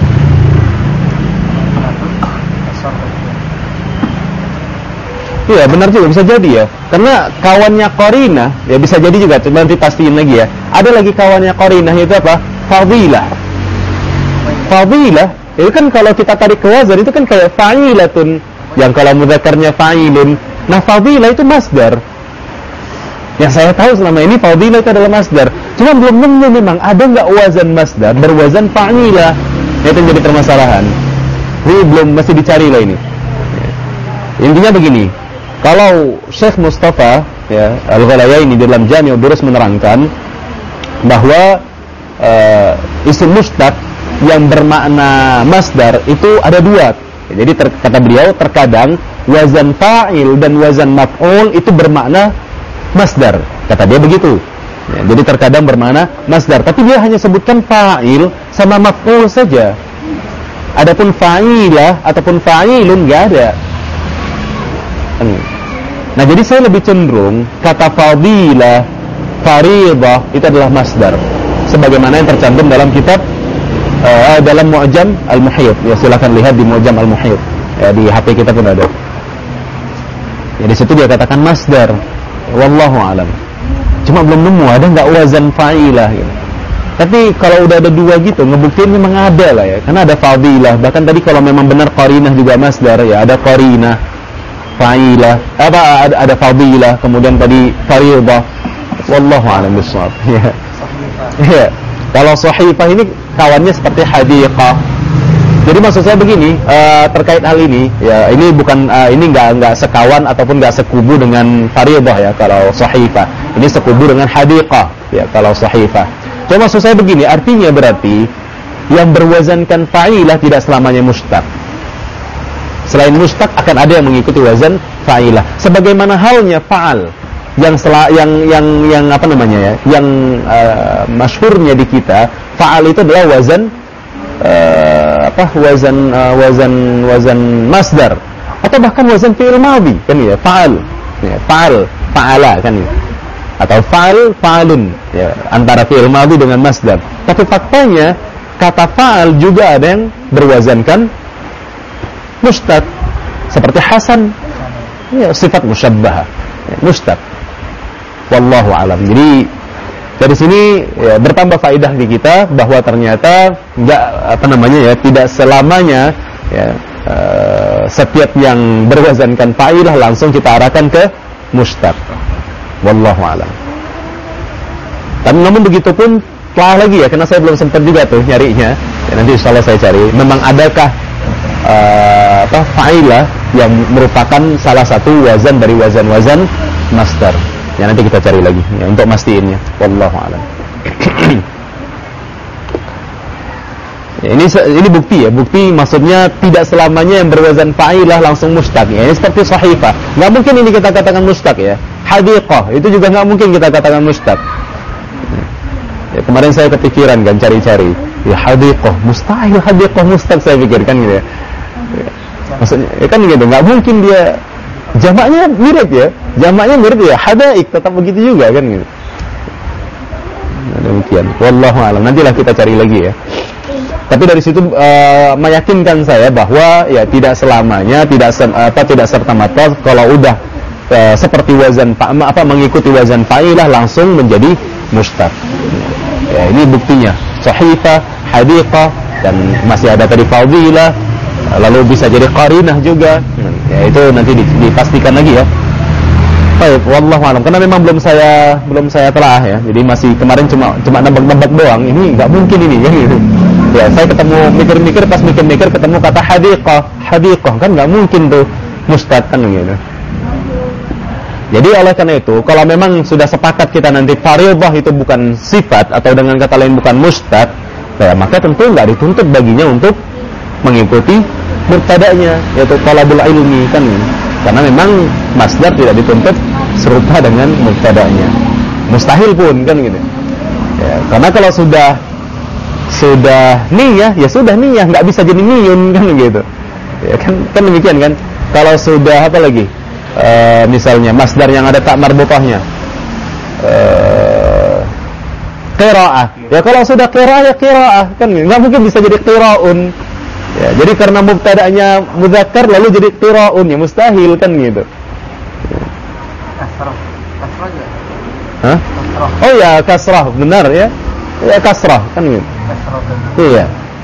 Iya, benar juga, bisa jadi ya. Karena kawannya qarina, ya bisa jadi juga, coba nanti pastiin lagi ya. Ada lagi kawannya qarina, yaitu apa? Fadilah. Fadilah, itu kan kalau kita tarik ke wazan itu kan kayak fa'ilatun, yang kalau mudzakarnya fa'ilun. Nah, fadilah itu masdar. Yang saya tahu selama ini fadilah itu adalah masdar. Cuma belum nemu memang ada nggak wazan masdar berwazan fa'ilah. Itu yang jadi permasalahan. Ini belum, masih dicari lah ini. Intinya begini, kalau Syekh Mustafa ya, Al-Ghalayaini di dalam Jami' Durus menerangkan bahwa isim mushtaq yang bermakna masdar itu ada dua. Jadi kata beliau terkadang wazan fa'il dan wazan maf'ul itu bermakna masdar. Kata dia begitu. Ya, jadi terkadang bermakna masdar, tapi dia hanya sebutkan fa'il sama maf'ul saja. Adapun fa'ilah ataupun fa'ilun enggak ada. Nah, jadi saya lebih cenderung kata fadilah, fardhidah itu adalah masdar, sebagaimana yang tercantum dalam kitab dalam Mu'jam Al-Muhyidd. Ya, silakan lihat di Mu'jam Al-Muhyidd. Ya, di HP kita pun ada. Ya, di situ dia katakan masdar. Wallahu alam. Cuma belum nemu ada enggak wazan fa'ilah gitu. Tapi kalau udah ada dua gitu, ngebuktiin memang ada lah ya. Karena ada fadilah. Bahkan tadi kalau memang benar qarinah juga masdar ya, ada qarinah, fa'ilah, ada fadilah, kemudian tadi fariidhah. Wallahu a'lam bishawab. Ya. Ya. Kalau sahifah ini kawannya seperti hadiqah. Jadi maksud saya begini, terkait hal ini, ya ini bukan ini enggak sekawan ataupun enggak sekubu dengan fariidhah ya kalau sahifah. Ini sekubu dengan hadiqah ya kalau sahifah. Cuma maksud saya begini, artinya berarti yang berwazankan fa'ilah tidak selamanya mustaq. Selain mustaq akan ada yang mengikuti wazan fa'ilah. Sebagaimana halnya fa'al yang apa namanya ya, yang masyhurnya di kita, fa'al itu adalah wazan wazan masdar atau bahkan wazan fi'il madhi kan ya, fa'al ya, fa'ala kan ya, atau fa'alun ya, antara fi'il madhi dengan masdar. Tapi faktanya kata fa'al juga ada yang berwazankan mustaq seperti hasan ya, sifat musyabbahah ya, mustaq. Wallahu alam. Jadi dari sini ya, bertambah faedah di kita bahwa ternyata enggak tidak selamanya ya, setiap yang berwazankan fa'ilah langsung kita arahkan ke mustaq. Wallahu a'lam. Tapi namun begitu pun telah lagi ya, karena saya belum sempat juga tuh nyarinya. Ya, nanti insyaallah saya cari. Memang adakah fa'ilah yang merupakan salah satu wazan dari wazan-wazan masdar? Ya nanti kita cari lagi ya, untuk mastiinnya. Wallahu a'lam. Ya, ini bukti ya, bukti maksudnya tidak selamanya yang berwazan fa'ilah langsung mustaq ya. Ini seperti sahifah. Enggak mungkin ini kita katakan mustaq ya. Hadiqah itu juga enggak mungkin kita katakan mustaq. Ya, kemarin saya kepikiran kan cari-cari. Ya hadiqah, mustahil hadiqah mustaq saya pikirkan gitu ya. Maksudnya ya kan gitu, enggak mungkin dia jamaknya mirip ya. Jamaknya mirip ya, hadaik tetap begitu juga kan gitu. Nah, demikian. Wallahu a'lam. Nantilah kita cari lagi ya. Tapi dari situ meyakinkan saya bahwa ya tidak selamanya tidak serta-merta kalau udah seperti wazan mengikuti wazan fa'ilah langsung menjadi mustaq. Ya, ini buktinya sahifah, hadiqah, dan masih ada tadi fadilah, lalu bisa jadi qarinah juga. Ya, itu nanti dipastikan lagi ya. Baik, wallahu a'lam. Karena memang belum saya telah ya. Jadi masih kemarin cuma nebak-nebak doang. Ini enggak mungkin ini ya gitu. Ya, saya ketemu mikir-mikir ketemu kata hadiqah kan enggak mungkin tuh mustaq kan gitu. Jadi oleh karena itu, kalau memang sudah sepakat kita nanti fariidhah itu bukan sifat atau dengan kata lain bukan mustaq, ya maka tentu enggak dituntut baginya untuk mengikuti mubtada'nya yaitu talabul ilmi kan. Karena memang masdar tidak dituntut serupa dengan mubtada'nya. Mustahil pun kan gitu. Ya, karena kalau sudah niyah, ya sudah niyah, enggak bisa jadi niyun kan gitu. Ya kan demikian kan. Kalau sudah apa lagi? Misalnya masdar yang ada tak marbutahnya. Qiraah. Ya kalau sudah qiraah ya qiraah kan enggak mungkin bisa jadi qiraun. Ya, jadi karena mubtada'nya mudzakkar lalu jadi qiraun ya mustahil kan gitu. Kasrah ya. Hah? Kasrah. Oh ya kasrah, benar ya. Ya kasrah kan gitu. Kasrah. Iya.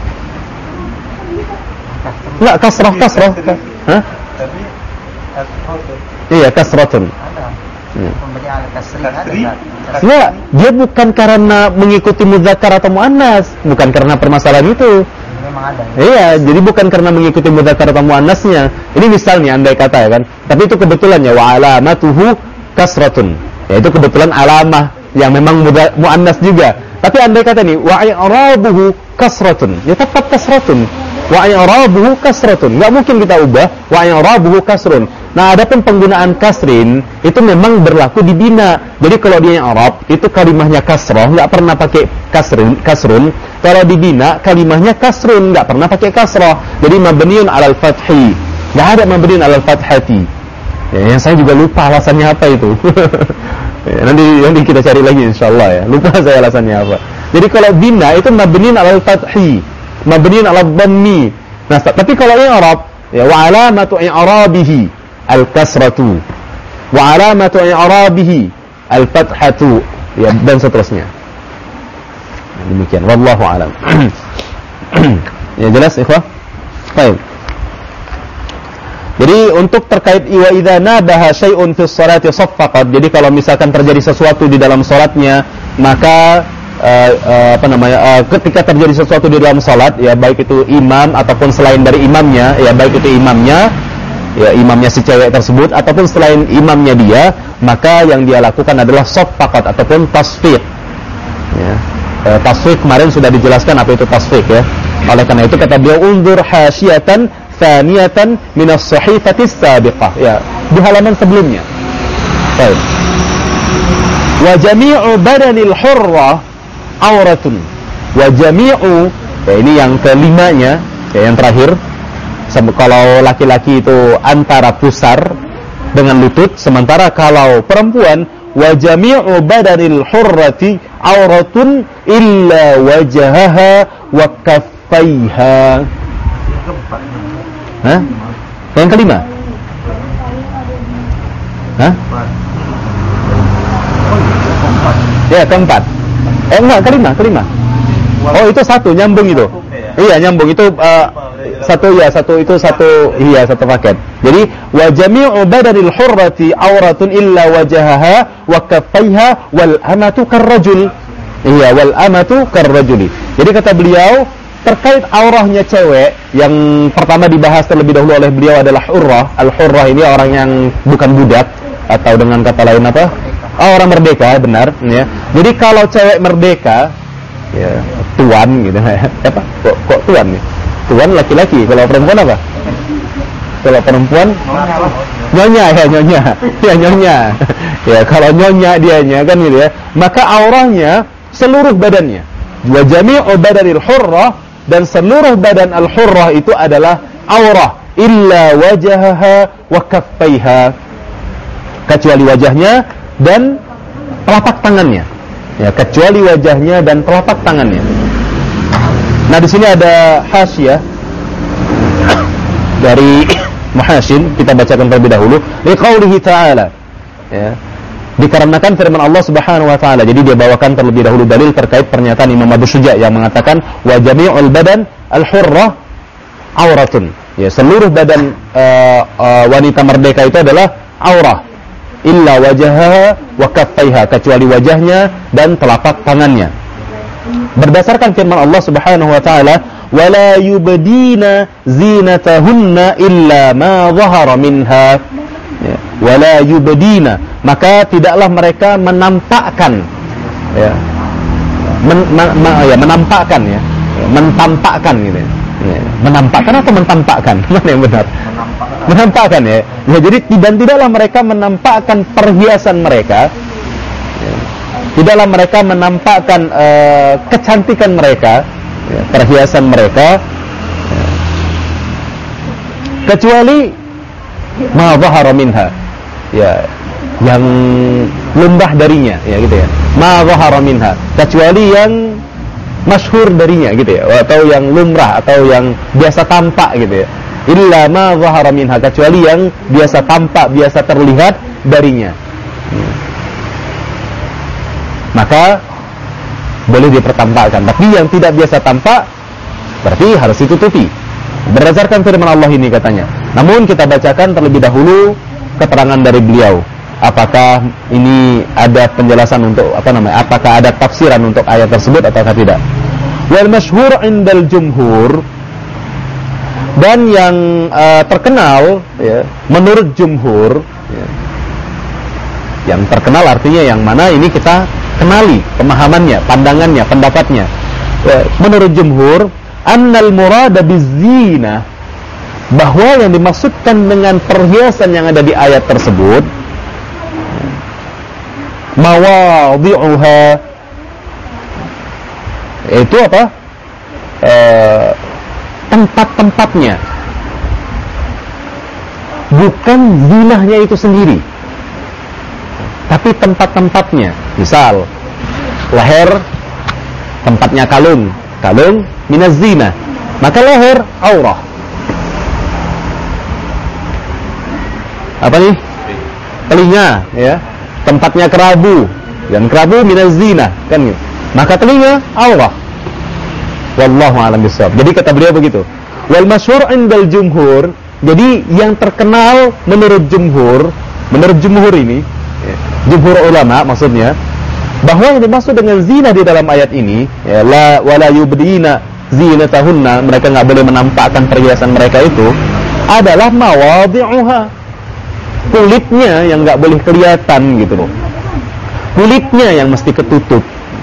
Enggak kasrah. Hah? Tapi Iya kasratun. ada. Pembacaan al-kasri ada. Ya, dia bukan karena mengikuti mudzakkar atau muannas, bukan karena permasalahan itu. Memang ada. Iya, jadi bukan karena mengikuti mudzakkar atau muannasnya. Ini misalnya andai kata ya kan. Tapi itu kebetulan ya wa alamatuhu kasratun. Ya itu kebetulan alamah yang memang muannas juga. Tapi andai kata nih wa i'rabuhu kasratun. Ya tetap kasratun. Wa i'rabuhu kasratun. Enggak mungkin kita ubah wa i'rabuhu kasrun. Nah, adapun penggunaan kasrin itu memang berlaku di bina. Jadi kalau dia i'rab itu kalimahnya kasrah, enggak pernah pakai kasrun. Kalau di bina kalimahnya kasrun, enggak pernah pakai kasrah. Jadi mabniun 'alal fathi. Enggak ada mabniun 'alal fathati. Ya, yang saya juga lupa alasannya apa itu. Ya, nanti kita cari lagi insyaallah ya. Lupa saya alasannya apa. Jadi kalau bina itu mabniun 'alal fathi. mabniun 'ala dhammi. Nah, tapi kalau i'rab ya wa alamatu i'rabihi al-kasratu wa alamatu i'rabihi al-fathatu ya dan seterusnya. Nah, demikian wallahu a'lam. Ya jelas ikhwah? Baik. Jadi untuk terkait wa idza nabaha syai'un fi sholati saffaqat. Jadi kalau misalkan terjadi sesuatu di dalam salatnya, maka ketika terjadi sesuatu di dalam salat ya baik itu imam ataupun selain dari imamnya, ya baik itu imamnya ya imamnya si cewek tersebut ataupun selain imamnya dia, maka yang dia lakukan adalah saffaqat ataupun tasfiq. Ya. Tasfiq kemarin sudah dijelaskan apa itu tasfiq ya. Oleh karena itu kata beliau unzur hasyatan thaniyatan minas sahifati sabiqah ya di halaman sebelumnya. Baik. Wa jami'u badanil hurrah auratun. Wa jami'u ya ini yang kelimanya ya yang terakhir. Kalau laki-laki itu antara pusar dengan lutut, sementara kalau perempuan wa jami'u badanil hurrati auratun illa wajhaha wa kaffaiha. Hah? Yang kelima? Hah? Ya, keempat. Enggak, kelima. Oh, itu satu, nyambung itu. Iya, nyambung itu satu paket. Jadi wa jami'u badanil hurrati auratun illa wajhaha wa kaffaiha wal amatu karrajul. Iya, wal amatu karrajuli. Jadi kata beliau terkait aurahnya cewek yang pertama dibahas terlebih dahulu oleh beliau adalah hurrah. Al-hurrah ini orang yang bukan budak atau dengan kata lain apa? Oh, orang merdeka, benar ya. Jadi kalau cewek merdeka ya tuan gitu apa? Kok tuan nih? Tuan laki-laki, kalau perempuan apa? Kalau perempuan nyonya. Ya nyonya. Ya kalau nyonya dianya kan gitu ya. Maka aurahnya seluruh badannya. Wa jami'u badanil hurrah dan seluruh badan al-hurrah itu adalah aurah illa wajahaha wa kaffaiha kecuali wajahnya dan telapak tangannya. Ya, kecuali wajahnya dan telapak tangannya. Nah, di sini ada hasyiah dari Muhashin, kita bacakan terlebih dahulu. Liqaulihi ta'ala. Ya. Dikarenakan firman Allah Subhanahu wa taala. Jadi dia bawakan terlebih dahulu dalil terkait pernyataan Imam Abu Syuja yang mengatakan wa jami'ul badan al-hurrah auratun. Ya, seluruh badan wanita merdeka itu adalah aurah illa wajhaha wa kaffaiha kecuali wajahnya dan telapak tangannya. Berdasarkan firman Allah Subhanahu wa taala wala yubdina zinatahunna illa ma dhahara minha. Ya, wala yubdina, maka tidaklah mereka menampakkan ya, menampakkan ya, mentampakkan gitu ya. Ya, menampakkan atau mentampakkan mana yang benar? Menampakkan ya. Ya, jadi tidaklah mereka menampakkan perhiasan mereka ya. Tidaklah mereka menampakkan kecantikan mereka ya, perhiasan mereka ya. Kecuali ma dhahara minha ya yang lumbah darinya ya gitu ya, ma dhahara minha kecuali yang masyhur darinya gitu ya, atau yang lumrah atau yang biasa tampak gitu ya, illa ma dhahara minha kecuali yang biasa tampak, biasa terlihat darinya maka boleh dipertampakkan. Tapi yang tidak biasa tampak berarti harus ditutupi berdasarkan firman Allah ini katanya. Namun kita bacakan terlebih dahulu keterangan dari beliau. Apakah ini ada penjelasan untuk apakah ada tafsiran untuk ayat tersebut ataukah tidak? Wal masyhur indal jumhur, dan yang terkenal ya, menurut jumhur ya. Yang terkenal artinya yang mana ini kita kenali pemahamannya, pandangannya, pendapatnya. Ya, menurut jumhur annal murada bizina, bahwa yang dimaksudkan dengan perhiasan yang ada di ayat tersebut mawadhi'uha, itu apa? Tempat-tempatnya, bukan zinahnya itu sendiri, tapi tempat-tempatnya. Misal leher tempatnya kalung minaz zina, Maka leher aurah. Apa nih? Telinga, ya. Tempatnya kerabu. Dan kerabu minaz zina, kan gitu. Maka telinga aurah. Wallahu a'lam bishawab. Jadi kata beliau begitu. Wal masyhur 'indal jumhur, jadi yang terkenal menurut jumhur ini, jumhur ulama maksudnya, bahwa yang dimaksud dengan zina di dalam ayat ini, ya, la wala yubdina zinatahunna, mereka enggak boleh menampakkan perhiasan mereka itu, adalah mawadhi'uha. Kulitnya yang enggak boleh kelihatan gitu loh. Kulitnya yang mesti ketutup.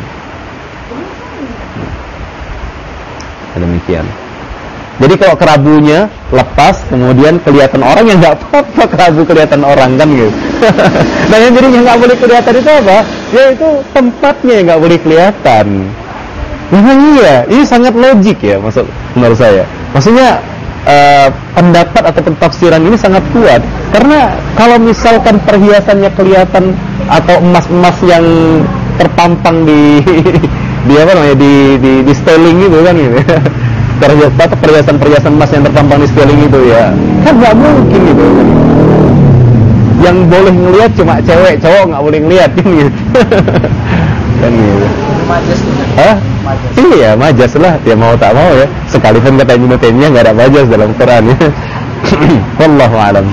Demikian. Jadi kalau kerabunya lepas, kemudian kelihatan orang, yang nggak apa-apa kerabu kelihatan orang, kan gitu. Nah yang jadi yang nggak boleh kelihatan itu apa? Ya itu tempatnya yang nggak boleh kelihatan. Nah iya, ini sangat logik ya, menurut saya. Maksudnya pendapat atau pentafsiran ini sangat kuat, karena kalau misalkan perhiasannya kelihatan atau emas-emas yang terpampang di apa namanya di styling itu kan gitu. Perhiasan emas yang terpampang di styling itu ya kan nggak mungkin gitu. Yang boleh ngelihat cuma cewek, cowok nggak boleh ngelihat kan gitu. Kan gitu. Majas. Hah? Majas. Iya, majas lah, ya mau tak mau ya. Sekalipun kata Ibnu Taimiyah nggak ada majas dalam Quran ya. Wallahu a'lam.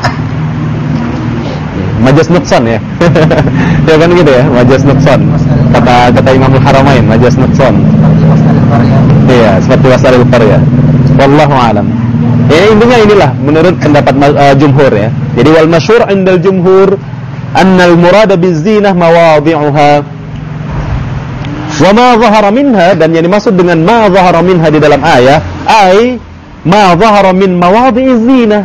Majas nuksan ya. Ya kan gitu ya, majas nuksan. Kata Imamul Haramain, majas nuksan. Iya, seperti wasalil qarya. Wallahu a'lam. Ya intinya inilah menurut pendapat jumhur ya. Jadi wal masyhur 'indal jumhur annal murada bizinah mawadhi'uha wa ma dhahara minha, dan yang dimaksud dengan ma dhahara minha di dalam ayat ai ma dhahara min mawadhi'iz zinah,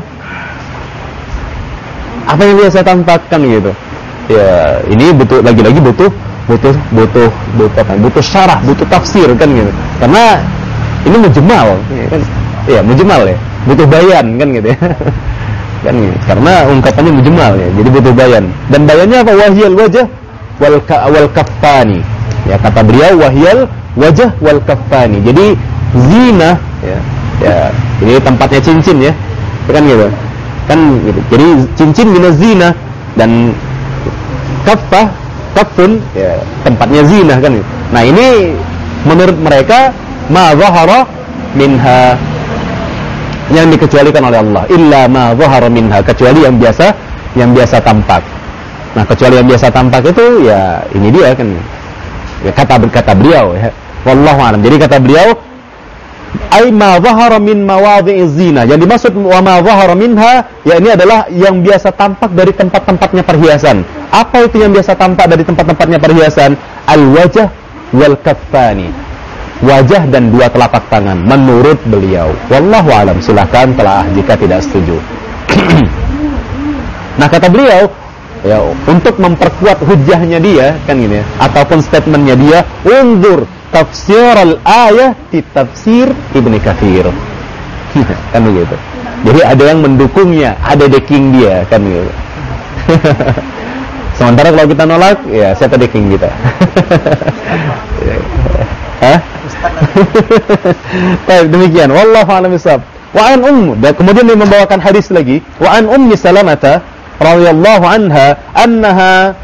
apa yang biasa tampakkan gitu. Ya, ini lagi-lagi butuh syarah, butuh tafsir kan gitu. Karena ini mujmal, kan? Iya, mujmal ya. Butuh bayan kan gitu ya. Kan gitu. Karena ungkapannya mujmal ya. Jadi butuh bayan. Dan bayannya apa? Wahyal wajah wal kaffani. Ya, kata beliau wahyal wajah wal kaffani. Jadi zina ya, ini tempatnya cincin ya. Kan gitu. Kan gitu. Jadi cincin minaz zina, dan kafun ya tempatnya zina kan gitu. Nah ini menurut mereka ma zahara minha, yang dikecualikan oleh Allah, illa ma zahara minha, kecuali yang biasa tampak. Nah kecuali yang biasa tampak itu ya ini dia kan ya, kata beliau ya. Wallahu a'lam. Jadi kata beliau ai ma zahara min mawadhi'iz zina, yang dimaksud wa ma zahara minha ya ini adalah yang biasa tampak dari tempat-tempatnya perhiasan. Apa itu yang biasa tampak dari tempat-tempatnya perhiasan? Al wajah wal kaffani, wajah dan dua telapak tangan menurut beliau. Wallahu a'lam. Silakan telah jika tidak setuju. Nah kata beliau ya, untuk memperkuat hujahnya dia kan ini ya, ataupun statementnya dia, undur tafsir al-ayah di tafsir Ibnu Katsir. Kan begitu. Jadi ada yang mendukungnya, ada backing dia kan gitu. Sementara kalau kita nolak, ya siapa backing kita? Hah? Baik, demikian. Wallahu a'lam bishawab. Wa an dan kemudian dia membawakan hadis lagi. Wa an Ummi Salamah radhiyallahu anha annaha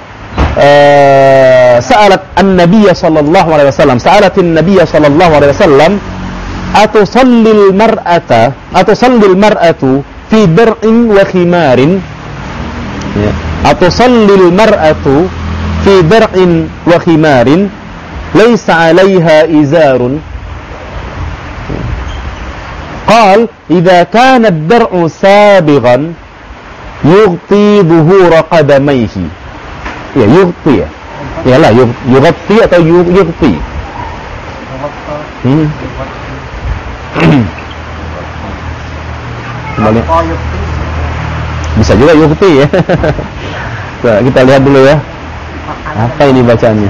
sa'alat an-nabiy sallallahu alaihi wasallam, sa'alat an-nabiy sallallahu alaihi wasallam atusallil mar'atu fi dar'in wa khimarin, ya, atusallil mar'atu fi dar'in wa khimarin laysa 'alayha izarun. قال إذا كان الدرع سابغا يغطي ظهور قدميه. Ya, yughti ya. Yalah, yughti atau yughti. Bisa juga yughti ya. Nah, kita lihat dulu ya. Apa ini bacanya?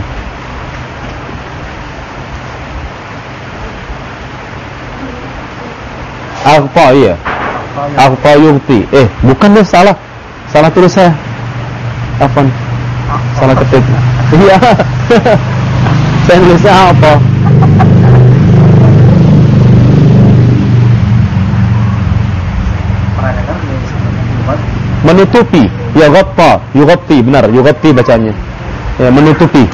Aghfa ya. Aghfa yughti. Bukan deh, salah tulis saya. Apaan? Salah ketik. Iya. Saya nulisnya apa? menutupi, yughatti, benar, yughatti bacanya. Ya, menutupi.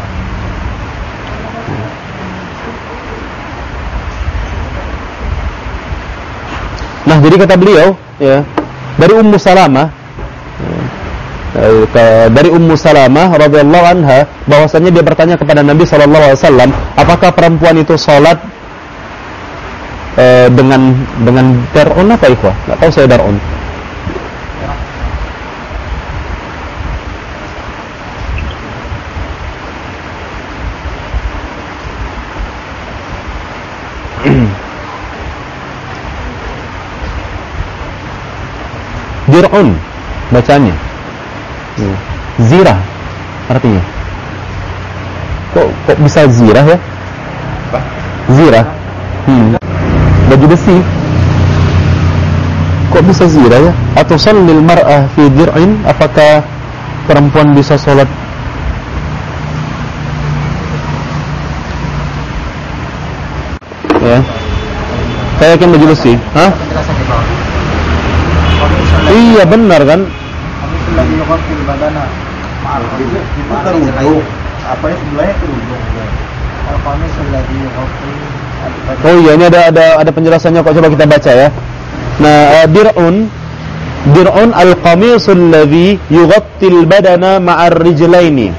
Nah, jadi kata beliau, ya, dari Ummu Salamah, dari Ummu Salamah radhiyallahu anha, bahwasanya dia bertanya kepada Nabi sallallahu alaihi wasallam, apakah perempuan itu salat dengan dar'un apa ikhwah? Enggak tahu saya dar'un. Dir'un bacanya. Zirah artinya. Kok bisa zirah ya? Apa? Zirah. Baju besi. Kok bisa zirah ya? Atau sallil mar'ah fi dir'in? Apakah perempuan bisa sholat ya? Saya yakin baju besi. Hah? Penjelasan di bawah. Iya benar kan? Kami lagi yughatti badana. Maaf, itu kerudung. Apa ya sebelahnya kerudung. Kalau kami lagi yughatti. Oh iya, ini ada penjelasannya kok, coba kita baca ya. Nah, dir'un al-qamisul ladzi yughattil badana ma'ar rijlaini.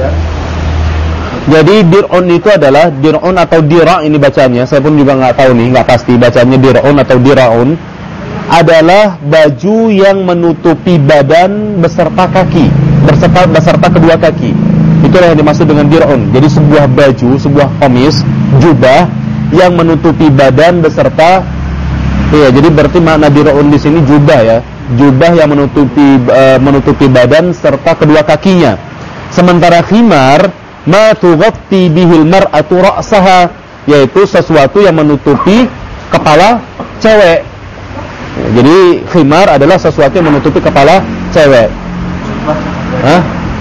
Jadi dir'un itu adalah dir'un atau dira, ini bacanya. Saya pun juga enggak tahu nih, enggak pasti bacanya dir'un atau diraun. Adalah baju yang menutupi badan beserta kaki, beserta kedua kaki. Itulah yang dimaksud dengan dir'un. Jadi sebuah baju, sebuah qamis, jubah yang menutupi badan beserta, ya, jadi berarti makna dir'un di sini jubah ya, jubah yang menutupi badan serta kedua kakinya. Sementara khimar ma tughatti bihil mar'atu ra'saha, yaitu sesuatu yang menutupi kepala cewek. Ya, jadi khimar adalah sesuatu yang menutupi kepala cewek. Hah?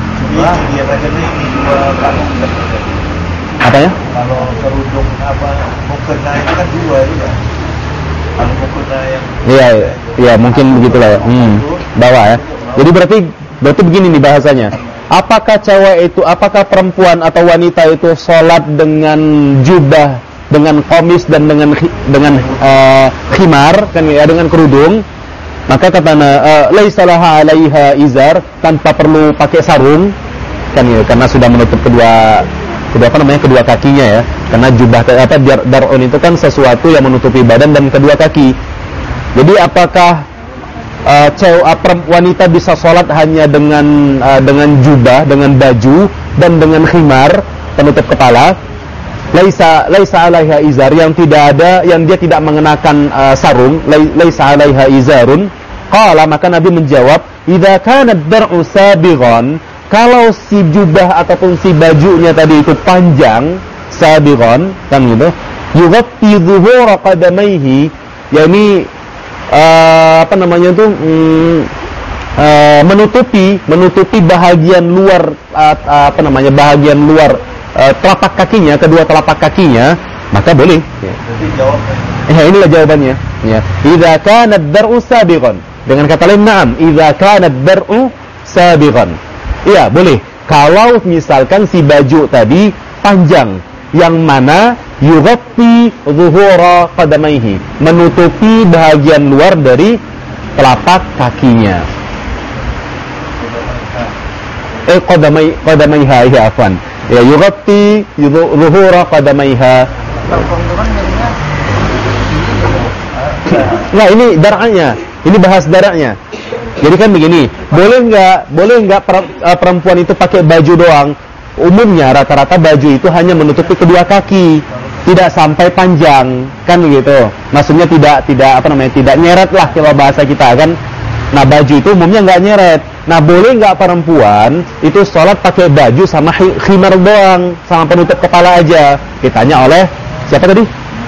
Apa ya? Kalau kerudung apa mukena itu kan dua ya. Kalau mukena yang Iya, mungkin begitulah ya. Bawah ya. Jadi berarti begini nih bahasanya. Apakah perempuan atau wanita itu sholat dengan jubah, dengan qamis dan dengan khimar kan ya, dengan kerudung? Maka kata laisa laha 'alaiha izar, tanpa perlu pakai sarung kan ya, karena sudah menutup kedua kakinya ya. Karena jubah dar'un itu kan sesuatu yang menutupi badan dan kedua kaki. Jadi apakah wanita bisa sholat hanya dengan jubah, dengan baju dan dengan khimar penutup kepala? Laisa 'alaiha izar, yang dia tidak mengenakan sarung, laisa 'alaiha izarun. Qala, maka Nabi menjawab, idza kana ad-dar'u sabighan, kalau si jubah ataupun si bajunya tadi itu panjang, sabighan kan gitu, yughatti dhuhura qadamaihi, yakni menutupi bahagian luar bahagian luar telapak kakinya, kedua telapak kakinya, maka boleh. Ya, inilah jawabannya. Ya, idza kana ad-dar'u sabighan. Dengan kata lain, na'am, idza kana ad-dar'u sabighan. Iya, boleh. Kalau misalkan si baju tadi panjang, yang mana yughatti zuhura qadamaihi, menutupi bahagian luar dari telapak kakinya. Qadamaiha, ya afwan. Ya, yughatti zuhura qadamaiha. Nah, ini darahnya. Ini bahas darahnya. Jadi kan begini, boleh nggak perempuan itu pakai baju doang? Umumnya rata-rata baju itu hanya menutupi kedua kaki, tidak sampai panjang, kan gitu. Maksudnya tidak nyeret lah kalau bahasa kita kan. Nah, baju itu umumnya nggak nyeret. Nah, boleh nggak perempuan itu sholat pakai baju sama khimar doang, sama penutup kepala aja? Ditanya oleh siapa tadi?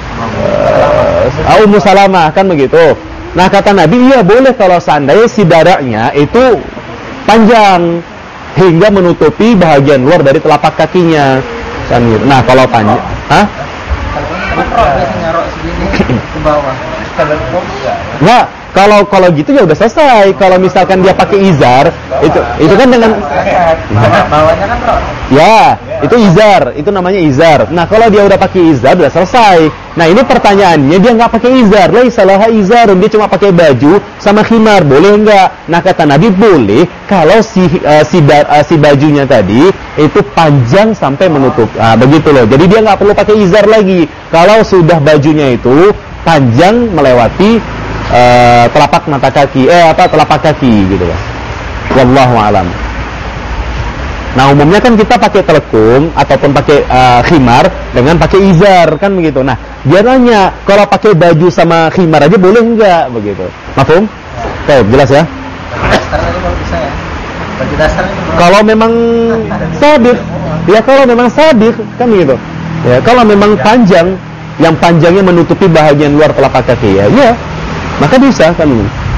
Ummu Salamah, kan begitu. Nah, kata Nabi, iya boleh kalau seandainya si darahnya itu panjang hingga menutupi bahagian luar dari telapak kakinya. Nah, kalau panjang, biasanya rok segini ke bawah. Telekom enggak. Nah, kalau gitu ya udah selesai. Kalau misalkan dia pakai izar, itu kan dengan Bawahnya kan rok. ya, itu izar, itu namanya izar. Nah, kalau dia udah pakai izar udah selesai. Nah, ini pertanyaannya dia nggak pakai izar, laisa laha izarun, dia cuma pakai baju sama khimar, boleh nggak? Nah, kata Nabi boleh kalau si bajunya tadi itu panjang sampai menutup. Ah, begitu loh. Jadi dia nggak perlu pakai izar lagi. Kalau sudah bajunya itu panjang melewati telapak mata kaki, telapak kaki gitu ya. Wallahu alam. Nah, umumnya kan kita pakai telekung ataupun pakai khimar dengan pakai izar kan begitu. Nah, dia nanya kalau pakai baju sama khimar aja boleh enggak begitu. Mafhum? Oke, jelas ya. Dasar ini kalau bisa ya. Baju dasar ini belum. Kalau memang sabit, ya kalau memang sabit kan begitu. Ya, kalau memang panjang, yang panjangnya menutupi bahagian luar telapak kaki ya, ya maka bisa kan.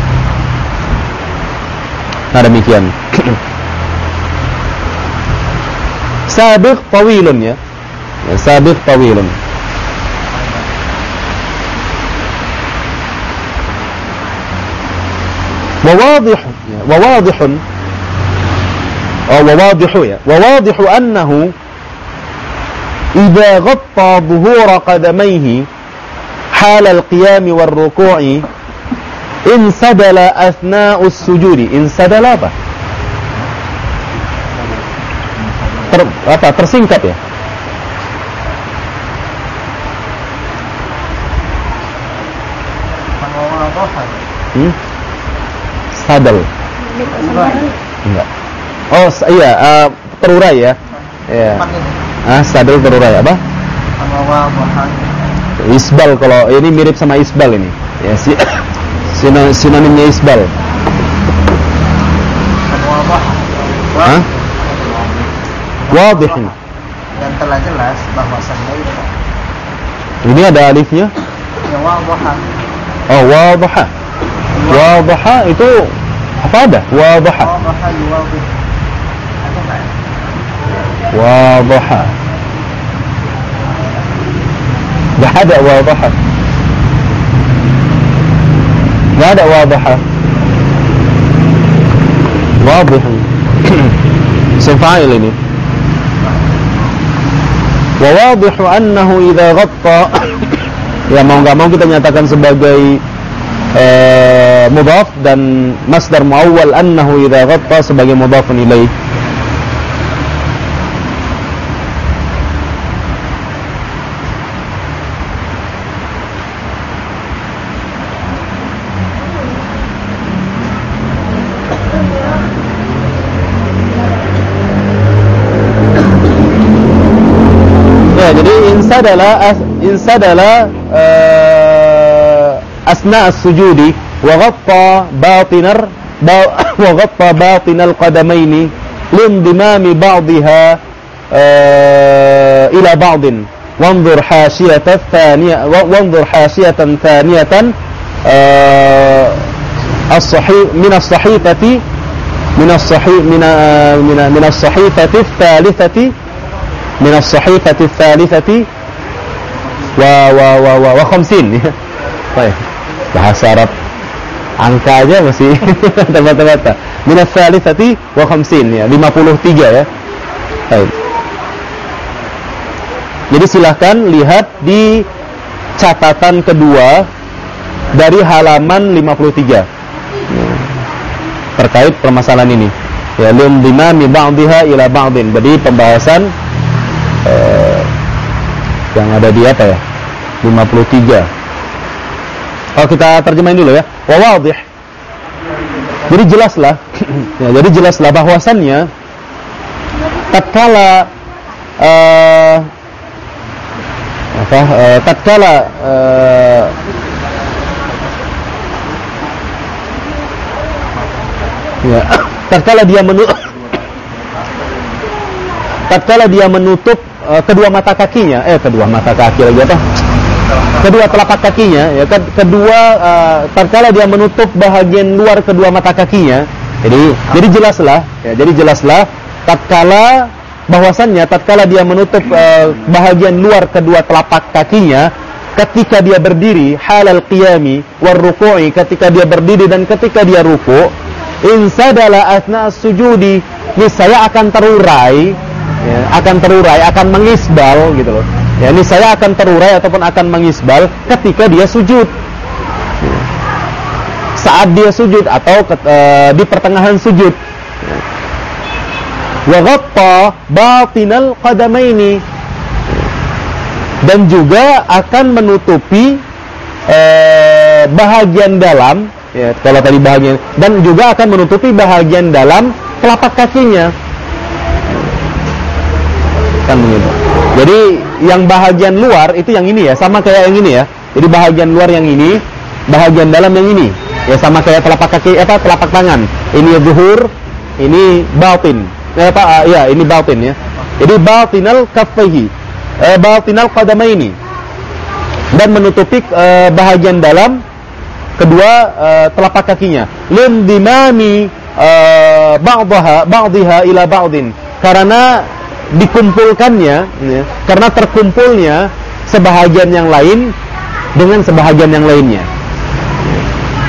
Nah, demikian. Sabiq tawilun ya. Sabiq tawilun. وواضح أنه إذا غطى ظهور قدميه حال القيام والركوع انسدل أثناء السجود. انسدل apa? Tersingkap ya? Sadal. Enggak. Oh, iya, terurai ya. Iya. Sadal terurai apa? Isbal, kalau ini mirip sama isbal ini. Ya, sinonimnya isbal. Hah? Wadih. Dan telah jelas bahwasannya itu. Ini ada alifnya? Ya wadhah. Oh, wadhah. Wadhah itu apa ada? Wadhah. Wadhah yuwadhih. Ada enggak? Wadhah. Enggak ada wadhah. Enggak ada wadhah. Wadhih. Sifa'il ini. وواضح أنه إذا غطى ya mau nggak mau kita nyatakan sebagai mudhaf dan masdar muawwal annahu idza ghatta sebagai mudhafun ilaih. Jadi insadala asna as-sujudi wa ghatta batinal qadamaini lindimami ba'dihha ila ba'din wanzur hashiyatan thaniyatan as-sahih min as-sahifati من الصحيفة الثالثة wa khamsin. Baik. Bahasa Arab angka aja masih tebak-tebak. Min ats-tsalitsati wa khamsin ya, 53 ya. Baik. Jadi silahkan lihat di catatan kedua dari halaman 53 terkait permasalahan ini. Ya, lim dimami ba'dihha ila ba'din. Jadi pembahasan yang ada di apa ya? 53. Oh, kita terjemahin dulu ya. Wa wadih. Jadi jelaslah ya, jadi jelaslah bahwasannya tatkala tatkala dia menutup kedua mata kakinya, kedua telapak kakinya, ya, tatkala dia menutup bahagian luar kedua mata kakinya, jadi jelaslah, tatkala dia menutup bahagian luar kedua telapak kakinya, ketika dia berdiri, halal qiyami war ruku'i, ketika dia berdiri dan ketika dia ruku', insadala asna sujudi, niscaya akan terurai, ya, akan mengisbal gitu loh. Ya, niscaya akan terurai ataupun akan mengisbal ketika dia sujud. Ya. Saat dia sujud atau di pertengahan sujud. Ya. Wa ghatta batinal qadamaini, dan juga akan menutupi bahagian dalam, ya, kalau tadi bahagian, dan juga akan menutupi bahagian dalam telapak kakinya, kan begitu. Jadi yang bahagian luar itu yang ini ya, sama kayak yang ini ya. Jadi bahagian luar yang ini, bahagian dalam yang ini, ya sama kayak telapak kaki, telapak tangan. Ini zuhur, ini batin. Ya, ini batin ya. Jadi batinal kaffaihi, batinal qadamaini, dan menutupi bahagian dalam kedua telapak kakinya. Lindimami ba'dha ila ba'din, karena dikumpulkannya, ya, karena terkumpulnya sebahagian yang lain dengan sebahagian yang lainnya.